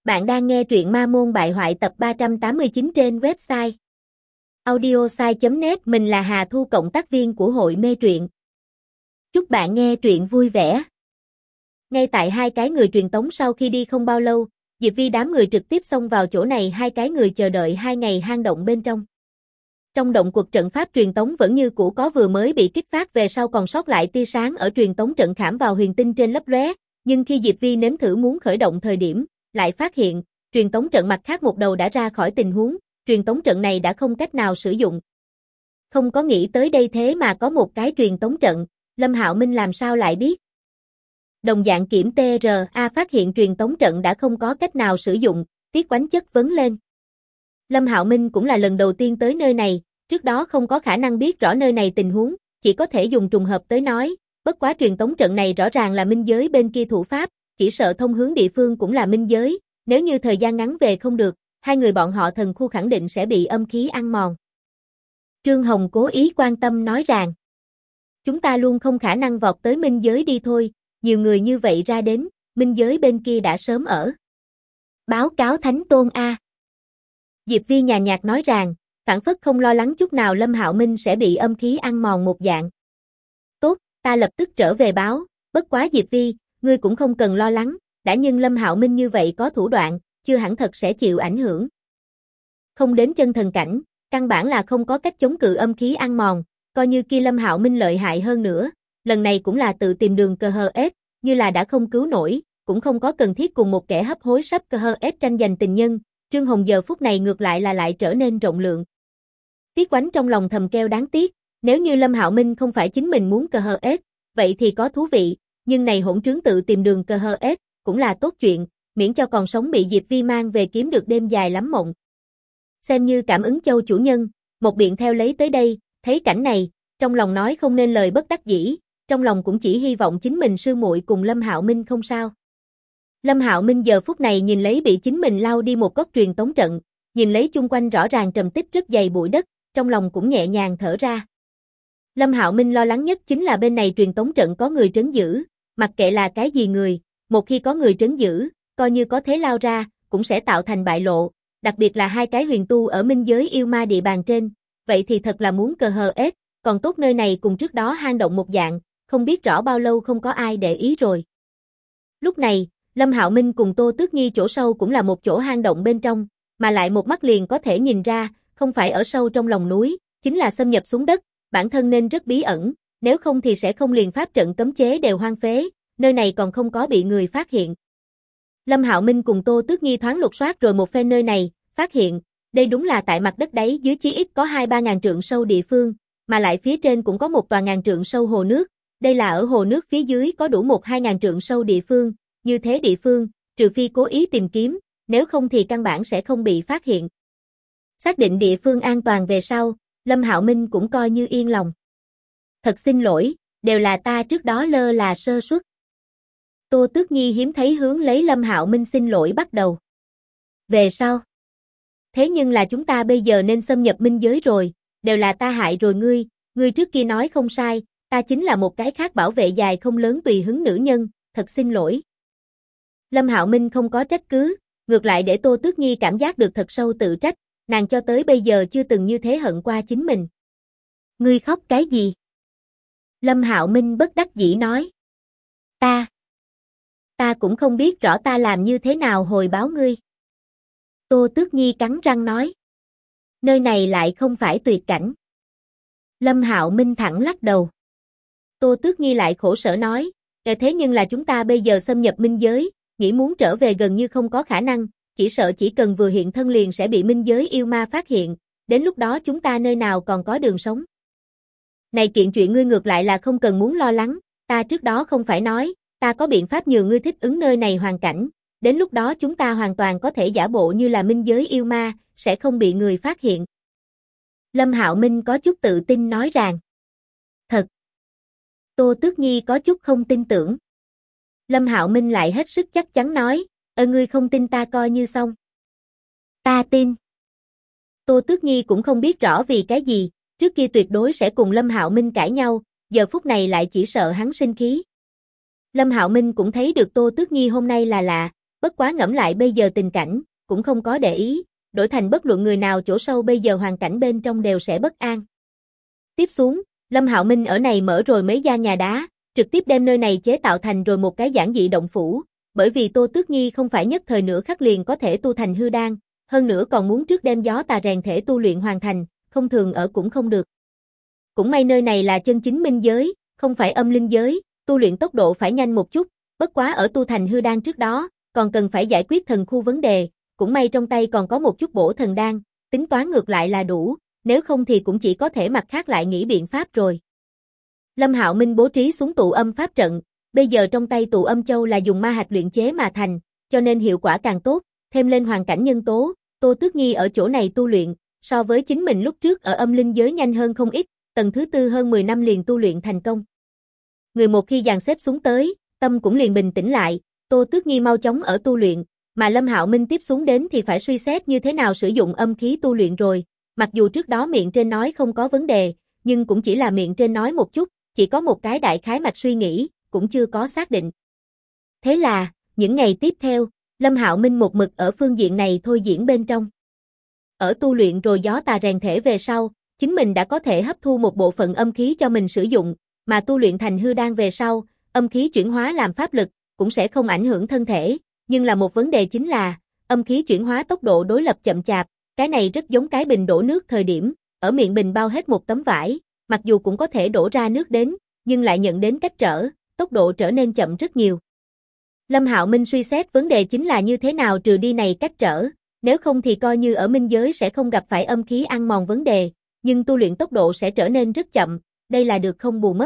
Bạn đang nghe truyện Ma Môn Bại Hoại tập 389 trên website audiosai.net. Mình là Hà Thu, cộng tác viên của hội mê truyện. Chúc bạn nghe truyện vui vẻ. Ngay tại hai cái người truyền tống sau khi đi không bao lâu, Diệp Vi đám người trực tiếp xông vào chỗ này. Hai cái người chờ đợi 2 ngày hang động bên trong. Trong động quật, trận pháp truyền tống vẫn như cũ có, vừa mới bị kích phát về sau còn sót lại tia sáng ở truyền tống trận khảm vào huyền tinh trên lấp lóe, nhưng khi Diệp Vi nếm thử muốn khởi động thời điểm, lại phát hiện, truyền tống trận mặt khác một đầu đã ra khỏi tình huống, truyền tống trận này đã không cách nào sử dụng. Không có nghĩ tới đây thế mà có một cái truyền tống trận, Lâm Hạo Minh làm sao lại biết? Đồng dạng kiểm TRA phát hiện truyền tống trận đã không có cách nào sử dụng, Tiết Quánh chất vấn lên. Lâm Hạo Minh cũng là lần đầu tiên tới nơi này, trước đó không có khả năng biết rõ nơi này tình huống, chỉ có thể dùng trùng hợp tới nói, bất quá truyền tống trận này rõ ràng là minh giới bên kia thủ pháp, chỉ sợ thông hướng địa phương cũng là minh giới, nếu như thời gian ngắn về không được, hai người bọn họ thần khu khẳng định sẽ bị âm khí ăn mòn. Trương Hồng cố ý quan tâm nói rằng, chúng ta luôn không khả năng vọt tới minh giới đi thôi, nhiều người như vậy ra đến, minh giới bên kia đã sớm ở. Báo cáo Thánh Tôn A. Diệp Vi nhàn nhạt nói rằng, phản phất không lo lắng chút nào Lâm Hạo Minh sẽ bị âm khí ăn mòn một dạng. Tốt, ta lập tức trở về báo, bất quá Diệp Vi, ngươi cũng không cần lo lắng, đã nhưng Lâm Hạo Minh như vậy có thủ đoạn, chưa hẳn thật sẽ chịu ảnh hưởng. Không đến chân thần cảnh, căn bản là không có cách chống cự âm khí ăn mòn, coi như kia Lâm Hạo Minh lợi hại hơn nữa, lần này cũng là tự tìm đường cơ hờ ép, như là đã không cứu nổi, cũng không có cần thiết cùng một kẻ hấp hối sắp cơ hờ ép tranh giành tình nhân, Trương Hồng giờ phút này ngược lại là lại trở nên rộng lượng. Tiết Quánh trong lòng thầm kêu đáng tiếc, nếu như Lâm Hạo Minh không phải chính mình muốn cơ hờ ép, vậy thì có thú vị, nhưng này hỗn trướng tự tìm đường cơ hờ ép, cũng là tốt chuyện, miễn cho còn sống bị Diệp Vi mang về kiếm được đêm dài lắm mộng. Xem như cảm ứng châu chủ nhân, một biện theo lấy tới đây, thấy cảnh này, trong lòng nói không nên lời bất đắc dĩ, trong lòng cũng chỉ hy vọng chính mình sư muội cùng Lâm Hạo Minh không sao. Lâm Hạo Minh giờ phút này nhìn lấy bị chính mình lao đi một góc truyền tống trận, nhìn lấy chung quanh rõ ràng trầm tích rất dày bụi đất, trong lòng cũng nhẹ nhàng thở ra. Lâm Hạo Minh lo lắng nhất chính là bên này truyền tống trận có người trấn giữ, mặc kệ là cái gì người, một khi có người trấn giữ, coi như có thế lao ra, cũng sẽ tạo thành bại lộ, đặc biệt là hai cái huyền tu ở minh giới yêu ma địa bàn trên, vậy thì thật là muốn cờ hờ ép, còn tốt nơi này cùng trước đó hang động một dạng, không biết rõ bao lâu không có ai để ý rồi. Lúc này, Lâm Hạo Minh cùng Tô Tước Nhi chỗ sâu cũng là một chỗ hang động bên trong, mà lại một mắt liền có thể nhìn ra, không phải ở sâu trong lòng núi, chính là xâm nhập xuống đất, bản thân nên rất bí ẩn, nếu không thì sẽ không liền pháp trận cấm chế đều hoang phế, nơi này còn không có bị người phát hiện. Lâm Hạo Minh cùng Tô Tước Nhi thoáng lục soát rồi một phen nơi này, phát hiện, đây đúng là tại mặt đất đáy dưới chí ít có 2-3 ngàn trượng sâu địa phương, mà lại phía trên cũng có một tòa ngàn trượng sâu hồ nước, đây là ở hồ nước phía dưới có đủ 1-2 ngàn trượng sâu địa phương, như thế địa phương, trừ phi cố ý tìm kiếm, nếu không thì căn bản sẽ không bị phát hiện. Xác định địa phương an toàn về sau, Lâm Hạo Minh cũng coi như yên lòng. Thật xin lỗi, đều là ta trước đó lơ là sơ suất. Tô Tước Nhi hiếm thấy hướng lấy Lâm Hạo Minh xin lỗi bắt đầu. Về sau. Thế nhưng là chúng ta bây giờ nên xâm nhập minh giới rồi, đều là ta hại rồi ngươi trước kia nói không sai, ta chính là một cái khác bảo vệ dài không lớn tùy hứng nữ nhân, thật xin lỗi. Lâm Hạo Minh không có trách cứ, ngược lại để Tô Tước Nhi cảm giác được thật sâu tự trách, nàng cho tới bây giờ chưa từng như thế hận qua chính mình. Ngươi khóc cái gì? Lâm Hạo Minh bất đắc dĩ nói. Ta cũng không biết rõ ta làm như thế nào hồi báo ngươi. Tô Tước Nhi cắn răng nói. Nơi này lại không phải tuyệt cảnh. Lâm Hạo Minh thẳng lắc đầu. Tô Tước Nhi lại khổ sở nói, thế nhưng là chúng ta bây giờ xâm nhập minh giới, nghĩ muốn trở về gần như không có khả năng, chỉ sợ chỉ cần vừa hiện thân liền sẽ bị minh giới yêu ma phát hiện, đến lúc đó chúng ta nơi nào còn có đường sống. Này kiện chuyện ngươi ngược lại là không cần muốn lo lắng, ta trước đó không phải nói, ta có biện pháp nhường ngươi thích ứng nơi này hoàn cảnh, đến lúc đó chúng ta hoàn toàn có thể giả bộ như là minh giới yêu ma, sẽ không bị người phát hiện. Lâm Hạo Minh có chút tự tin nói rằng. Thật. Tô Tước Nhi có chút không tin tưởng. Lâm Hạo Minh lại hết sức chắc chắn nói, ngươi không tin ta coi như xong. Ta tin. Tô Tước Nhi cũng không biết rõ vì cái gì, trước kia tuyệt đối sẽ cùng Lâm Hạo Minh cãi nhau, giờ phút này lại chỉ sợ hắn sinh khí. Lâm Hạo Minh cũng thấy được Tô Tước Nhi hôm nay là lạ, Bất quá ngẫm lại bây giờ tình cảnh, cũng không có để ý, đổi thành bất luận người nào chỗ sâu bây giờ hoàn cảnh bên trong đều sẽ bất an. Tiếp xuống, Lâm Hạo Minh ở này mở rồi mấy gian nhà đá, trực tiếp đem nơi này chế tạo thành rồi một cái giản dị động phủ, bởi vì Tô Tước Nhi không phải nhất thời nửa khắc liền có thể tu thành hư đan, hơn nữa còn muốn trước đem gió tà rèn thể tu luyện hoàn thành, không thường ở cũng không được. Cũng may nơi này là chân chính minh giới, không phải âm linh giới, tu luyện tốc độ phải nhanh một chút, bất quá ở tu thành hư đan trước đó, còn cần phải giải quyết thần khu vấn đề, cũng may trong tay còn có một chút bổ thần đan, tính toán ngược lại là đủ, nếu không thì cũng chỉ có thể mặt khác lại nghĩ biện pháp rồi. Lâm Hạo Minh bố trí xuống tụ âm pháp trận, bây giờ trong tay tụ âm châu là dùng ma hạch luyện chế mà thành, cho nên hiệu quả càng tốt, thêm lên hoàn cảnh nhân tố, Tô Tước Nhi ở chỗ này tu luyện, so với chính mình lúc trước ở âm linh giới nhanh hơn không ít, tầng thứ tư hơn 10 năm liền tu luyện thành công. Người một khi dàn xếp xuống tới, tâm cũng liền bình tĩnh lại, Tô Tước Nhi mau chóng ở tu luyện, mà Lâm Hạo Minh tiếp xuống đến thì phải suy xét như thế nào sử dụng âm khí tu luyện rồi, mặc dù trước đó miệng trên nói không có vấn đề, nhưng cũng chỉ là miệng trên nói một chút, chỉ có một cái đại khái mạch suy nghĩ, cũng chưa có xác định. Thế là, những ngày tiếp theo, Lâm Hạo Minh một mực ở phương diện này thôi diễn bên trong. Ở tu luyện rồi gió tà rèn thể về sau, chính mình đã có thể hấp thu một bộ phận âm khí cho mình sử dụng, mà tu luyện thành hư đan về sau, âm khí chuyển hóa làm pháp lực, cũng sẽ không ảnh hưởng thân thể, nhưng là một vấn đề chính là, âm khí chuyển hóa tốc độ đối lập chậm chạp, cái này rất giống cái bình đổ nước thời điểm, ở miệng bình bao hết một tấm vải, mặc dù cũng có thể đổ ra nước đến, nhưng lại nhận đến cách trở, tốc độ trở nên chậm rất nhiều. Lâm Hạo Minh suy xét vấn đề chính là như thế nào trừ đi này cách trở, nếu không thì coi như ở minh giới sẽ không gặp phải âm khí ăn mòn vấn đề, nhưng tu luyện tốc độ sẽ trở nên rất chậm, đây là được không bù mất.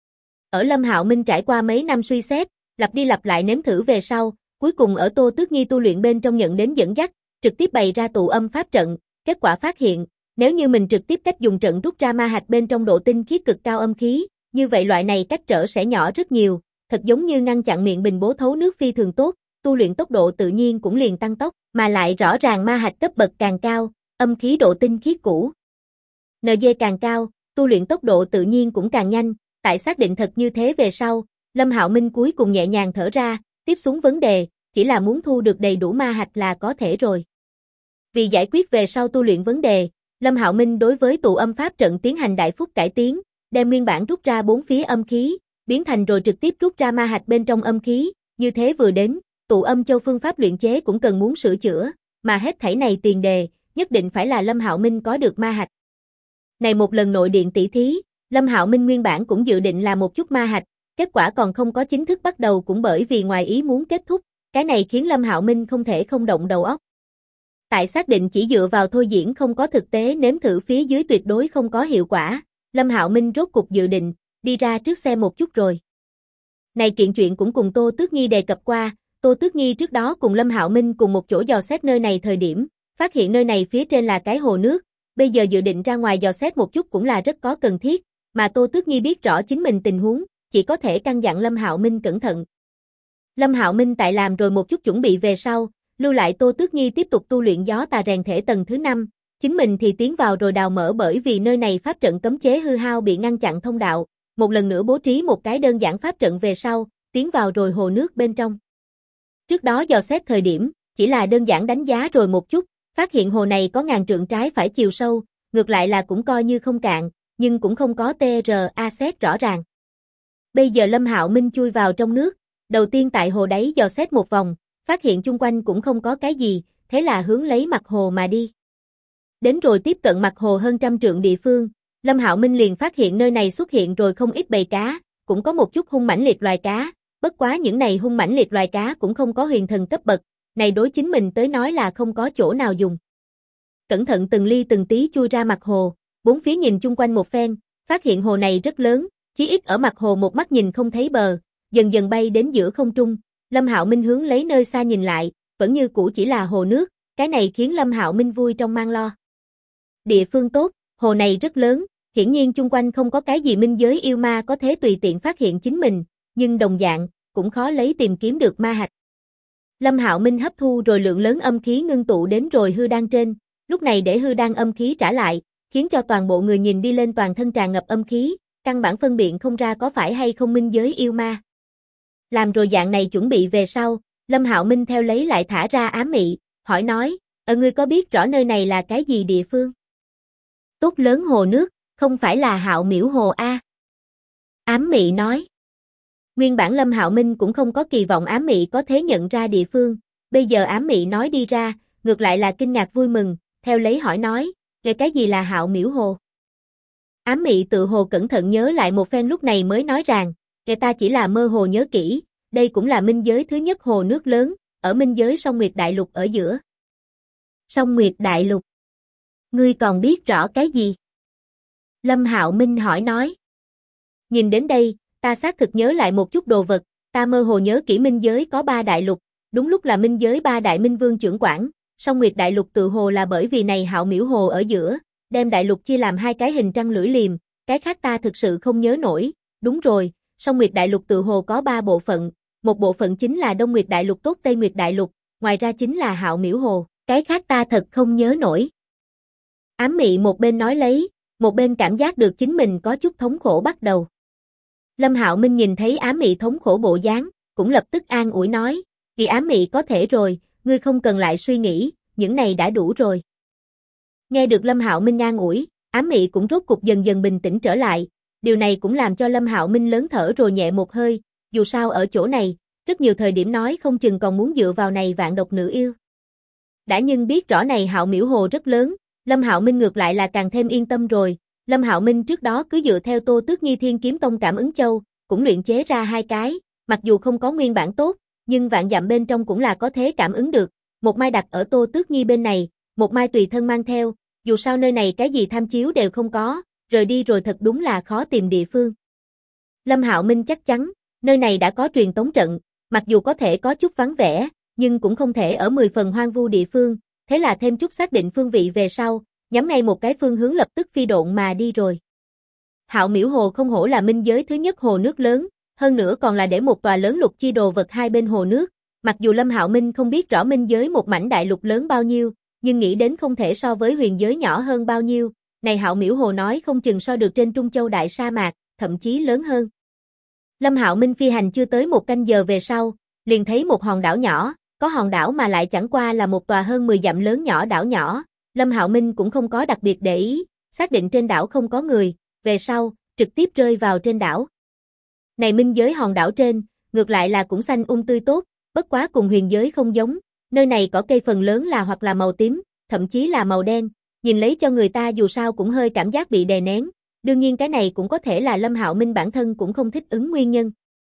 Ở Lâm Hạo Minh trải qua mấy năm suy xét, lặp đi lặp lại nếm thử về sau, cuối cùng ở Tô Tước Nhi tu luyện bên trong nhận đến dẫn dắt, trực tiếp bày ra tụ âm pháp trận, kết quả phát hiện, nếu như mình trực tiếp cách dùng trận rút ra ma hạch bên trong độ tinh khiết cực cao âm khí, như vậy loại này cách trở sẽ nhỏ rất nhiều, thật giống như ngăn chặn miệng bình bố thấu nước phi thường tốt, tu luyện tốc độ tự nhiên cũng liền tăng tốc, mà lại rõ ràng ma hạch cấp bậc càng cao, âm khí độ tinh khiết cũ NG càng cao, tu luyện tốc độ tự nhiên cũng càng nhanh, tại xác định thật như thế về sau, Lâm Hạo Minh cuối cùng nhẹ nhàng thở ra, tiếp xuống vấn đề, chỉ là muốn thu được đầy đủ ma hạch là có thể rồi. Vì giải quyết về sau tu luyện vấn đề, Lâm Hạo Minh đối với tụ âm pháp trận tiến hành đại phúc cải tiến, đem nguyên bản rút ra bốn phía âm khí, biến thành rồi trực tiếp rút ra ma hạch bên trong âm khí, như thế vừa đến, tụ âm châu phương pháp luyện chế cũng cần muốn sửa chữa, mà hết thảy này tiền đề, nhất định phải là Lâm Hạo Minh có được ma hạch. Này một lần nội điện tỷ thí, Lâm Hạo Minh nguyên bản cũng dự định là một chút ma hạch, kết quả còn không có chính thức bắt đầu cũng bởi vì ngoài ý muốn kết thúc, cái này khiến Lâm Hạo Minh không thể không động đầu óc. Tại xác định chỉ dựa vào thôi diễn không có thực tế nếm thử phía dưới tuyệt đối không có hiệu quả, Lâm Hạo Minh rốt cục dự định, đi ra trước xem một chút rồi. Này kiện chuyện cũng cùng Tô Tước Nhi đề cập qua, Tô Tước Nhi trước đó cùng Lâm Hạo Minh cùng một chỗ dò xét nơi này thời điểm, phát hiện nơi này phía trên là cái hồ nước, bây giờ dự định ra ngoài dò xét một chút cũng là rất có cần thiết, mà Tô Tước Nhi biết rõ chính mình tình huống, chỉ có thể căn dặn Lâm Hạo Minh cẩn thận. Lâm Hạo Minh tại làm rồi một chút chuẩn bị về sau, lưu lại Tô Tước Nhi tiếp tục tu luyện gió tà rèn thể tầng thứ 5, chính mình thì tiến vào rồi đào mở bởi vì nơi này pháp trận cấm chế hư hao bị ngăn chặn thông đạo, một lần nữa bố trí một cái đơn giản pháp trận về sau, tiến vào rồi hồ nước bên trong. Trước đó dò xét thời điểm, chỉ là đơn giản đánh giá rồi một chút, phát hiện hồ này có ngàn trượng trái phải chiều sâu, ngược lại là cũng coi như không cạn, nhưng cũng không có TRA xét rõ ràng. Bây giờ Lâm Hạo Minh chui vào trong nước, đầu tiên tại hồ đáy dò xét một vòng, phát hiện chung quanh cũng không có cái gì, thế là hướng lấy mặt hồ mà đi. Đến rồi tiếp cận mặt hồ hơn 100 trượng địa phương, Lâm Hạo Minh liền phát hiện nơi này xuất hiện rồi không ít bầy cá, cũng có một chút hung mãnh liệt loài cá, bất quá những này hung mãnh liệt loài cá cũng không có huyền thần cấp bậc, này đối chính mình tới nói là không có chỗ nào dùng. Cẩn thận từng ly từng tí chui ra mặt hồ, bốn phía nhìn chung quanh một phen, phát hiện hồ này rất lớn, chí ít ở mặt hồ một mắt nhìn không thấy bờ, dần dần bay đến giữa không trung, Lâm Hạo Minh hướng lấy nơi xa nhìn lại, vẫn như cũ chỉ là hồ nước, cái này khiến Lâm Hạo Minh vui trong mang lo. Địa phương tốt, hồ này rất lớn, hiển nhiên chung quanh không có cái gì minh giới yêu ma có thể tùy tiện phát hiện chính mình, nhưng đồng dạng, cũng khó lấy tìm kiếm được ma hạch. Lâm Hạo Minh hấp thu rồi lượng lớn âm khí ngưng tụ đến rồi hư đan trên, lúc này để hư đan âm khí trả lại, khiến cho toàn bộ người nhìn đi lên toàn thân tràn ngập âm khí, căn bản phân biện không ra có phải hay không minh giới yêu ma. Làm rồi dạng này chuẩn bị về sau, Lâm Hạo Minh theo lấy lại thả ra ám mị, hỏi nói, ngươi có biết rõ nơi này là cái gì địa phương? Tốt lớn hồ nước, không phải là Hạo Miễu Hồ a? Ám mị nói. Nguyên bản Lâm Hạo Minh cũng không có kỳ vọng ám mị có thể nhận ra địa phương, bây giờ ám mị nói đi ra, ngược lại là kinh ngạc vui mừng, theo lấy hỏi nói, cái gì là Hạo Miễu Hồ? Ám mị tự hồ cẩn thận nhớ lại một phen lúc này mới nói rằng, ta chỉ là mơ hồ nhớ kỹ, đây cũng là minh giới thứ nhất hồ nước lớn, ở minh giới Song Nguyệt Đại Lục ở giữa. Song Nguyệt Đại Lục? Ngươi còn biết rõ cái gì? Lâm Hạo Minh hỏi nói. Nhìn đến đây, ta xác thực nhớ lại một chút đồ vật, ta mơ hồ nhớ kỹ minh giới có 3 đại lục, đúng lúc là minh giới 3 đại minh vương trưởng quản, Song Nguyệt Đại Lục tự hồ là bởi vì này Hạo Miễu Hồ ở giữa, đem đại lục chia làm 2 cái hình trăng lưỡi liềm, cái khác ta thực sự không nhớ nổi, đúng rồi, Song Nguyệt Đại Lục tự hồ có 3 bộ phận, một bộ phận chính là Đông Nguyệt Đại Lục tốt Tây Nguyệt Đại Lục, ngoài ra chính là Hạo Miễu Hồ, cái khác ta thật không nhớ nổi. Ám mị một bên nói lấy, một bên cảm giác được chính mình có chút thống khổ bắt đầu. Lâm Hạo Minh nhìn thấy ám mị thống khổ bộ dáng, cũng lập tức an ủi nói, vì ám mị có thể rồi, ngươi không cần lại suy nghĩ, những này đã đủ rồi. Nghe được Lâm Hạo Minh an ủi, ám mị cũng rốt cục dần dần bình tĩnh trở lại, điều này cũng làm cho Lâm Hạo Minh lớn thở rồi nhẹ một hơi, dù sao ở chỗ này, rất nhiều thời điểm nói không chừng còn muốn dựa vào này vạn độc nữ yêu. Đã nhưng biết rõ này Hạo Miễu Hồ rất lớn, Lâm Hạo Minh ngược lại là càng thêm yên tâm rồi. Lâm Hạo Minh trước đó cứ dựa theo Tô Tước Nhi Thiên Kiếm Tông cảm ứng châu, cũng luyện chế ra 2 cái, mặc dù không có nguyên bản tốt, nhưng vạn dặm bên trong cũng là có thế cảm ứng được. Một mai đặt ở Tô Tước Nhi bên này, một mai tùy thân mang theo, dù sao nơi này cái gì tham chiếu đều không có, rời đi rồi thật đúng là khó tìm địa phương. Lâm Hạo Minh chắc chắn, nơi này đã có truyền tống trận, mặc dù có thể có chút vắng vẻ, nhưng cũng không thể ở 10 phần hoang vu địa phương, thế là thêm chút xác định phương vị về sau, nhắm ngay một cái phương hướng lập tức phi độn mà đi rồi. Hạo Miễu Hồ không hổ là minh giới thứ nhất hồ nước lớn, hơn nữa còn là để một tòa lớn lục chi đồ vật hai bên hồ nước, mặc dù Lâm Hạo Minh không biết rõ minh giới một mảnh đại lục lớn bao nhiêu, nhưng nghĩ đến không thể so với huyền giới nhỏ hơn bao nhiêu, này Hạo Miễu Hồ nói không chừng so được trên Trung Châu đại sa mạc, thậm chí lớn hơn. Lâm Hạo Minh phi hành chưa tới 1 canh giờ về sau, liền thấy một hòn đảo nhỏ, có hòn đảo mà lại chẳng qua là một tòa hơn 10 dặm lớn nhỏ đảo nhỏ, Lâm Hạo Minh cũng không có đặc biệt để ý, xác định trên đảo không có người, về sau, trực tiếp rơi vào trên đảo. Này minh giới hòn đảo trên, ngược lại là cũng xanh tươi tốt, bất quá cùng huyền giới không giống, nơi này cỏ cây phần lớn là hoặc là màu tím, thậm chí là màu đen, nhìn lấy cho người ta dù sao cũng hơi cảm giác bị đè nén, đương nhiên cái này cũng có thể là Lâm Hạo Minh bản thân cũng không thích ứng nguyên nhân.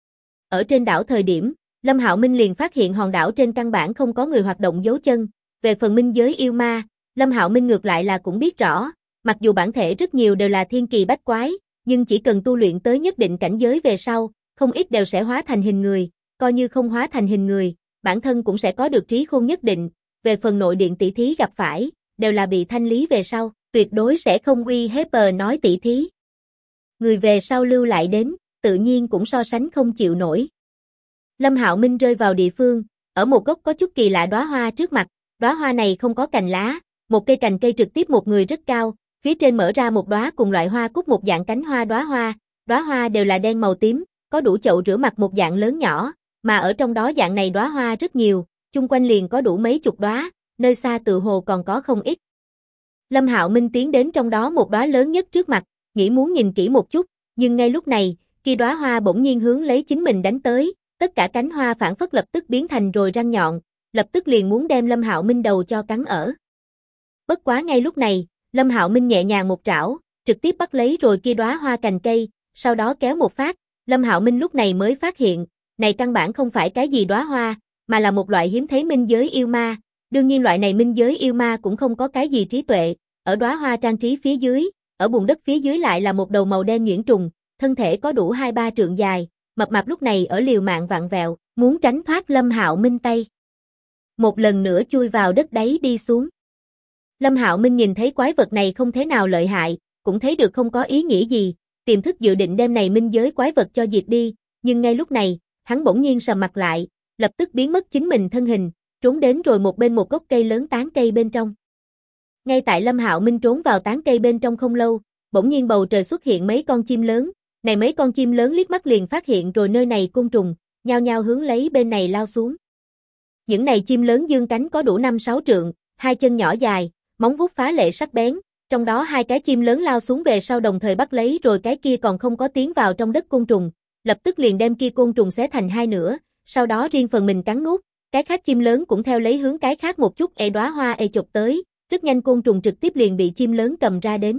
Ở trên đảo thời điểm, Lâm Hạo Minh liền phát hiện hòn đảo trên căn bản không có người hoạt động dấu chân, về phần minh giới yêu ma, Lâm Hạo Minh ngược lại là cũng biết rõ, mặc dù bản thể rất nhiều đều là thiên kỳ bách quái, nhưng chỉ cần tu luyện tới nhất định cảnh giới về sau, không ít đều sẽ hóa thành hình người, coi như không hóa thành hình người, bản thân cũng sẽ có được trí khôn nhất định, về phần nội điện tỷ thí gặp phải, đều là bị thanh lý về sau, tuyệt đối sẽ không uy hiếp nói tỷ thí. Người về sau lưu lại đến, tự nhiên cũng so sánh không chịu nổi. Lâm Hạo Minh rơi vào địa phương, ở một gốc có chút kỳ lạ đóa hoa trước mặt, đóa hoa này không có cành lá, một cây cành cây trực tiếp một người rất cao, phía trên mở ra một đóa cùng loại hoa cúc một dạng cánh hoa đóa hoa đều là đen màu tím, có đủ chậu rửa mặt một dạng lớn nhỏ, mà ở trong đó dạng này đóa hoa rất nhiều, chung quanh liền có đủ mấy chục đóa, nơi xa tự hồ còn có không ít. Lâm Hạo Minh tiến đến trong đó một đóa lớn nhất trước mặt, nghĩ muốn nhìn kỹ một chút, nhưng ngay lúc này, kia đóa hoa bỗng nhiên hướng lấy chính mình đánh tới, tất cả cánh hoa phản phất lập tức biến thành rồi răng nhọn, lập tức liền muốn đem Lâm Hạo Minh đầu cho cắn ở. Bất quá ngay lúc này, Lâm Hạo Minh nhẹ nhàng một trảo, trực tiếp bắt lấy rồi kia đóa hoa cành cây, sau đó kéo một phát, Lâm Hạo Minh lúc này mới phát hiện, này căn bản không phải cái gì đóa hoa, mà là một loại hiếm thấy minh giới yêu ma, đương nhiên loại này minh giới yêu ma cũng không có cái gì trí tuệ, ở đóa hoa trang trí phía dưới, ở bùn đất phía dưới lại là một đầu màu đen nhuyễn trùng, thân thể có đủ 2-3 trượng dài, mập mạp lúc này ở liều mạng vặn vẹo, muốn tránh thoát Lâm Hạo Minh tay. Một lần nữa chui vào đất đáy đi xuống. Lâm Hạo Minh nhìn thấy quái vật này không thế nào lợi hại, cũng thấy được không có ý nghĩa gì, tiềm thức dự định đem này minh giới quái vật cho diệt đi, nhưng ngay lúc này, hắn bỗng nhiên sầm mặt lại, lập tức biến mất chính mình thân hình, trốn đến rồi một bên một gốc cây lớn tán cây bên trong. Ngay tại Lâm Hạo Minh trốn vào tán cây bên trong không lâu, bỗng nhiên bầu trời xuất hiện mấy con chim lớn, này mấy con chim lớn liếc mắt liền phát hiện rồi nơi này côn trùng, nhao nhao hướng lấy bên này lao xuống. Những này chim lớn dương cánh có đủ 5-6 trượng, hai chân nhỏ dài, móng vuốt phá lệ sắc bén, trong đó hai cái chim lớn lao xuống về sau đồng thời bắt lấy rồi cái kia còn không có tiến vào trong đất côn trùng, lập tức liền đem kia côn trùng xé thành hai nửa, sau đó riêng phần mình cắn nuốt, cái khác chim lớn cũng theo lấy hướng cái khác một chút đóa hoa chụp tới, rất nhanh côn trùng trực tiếp liền bị chim lớn cầm ra đến.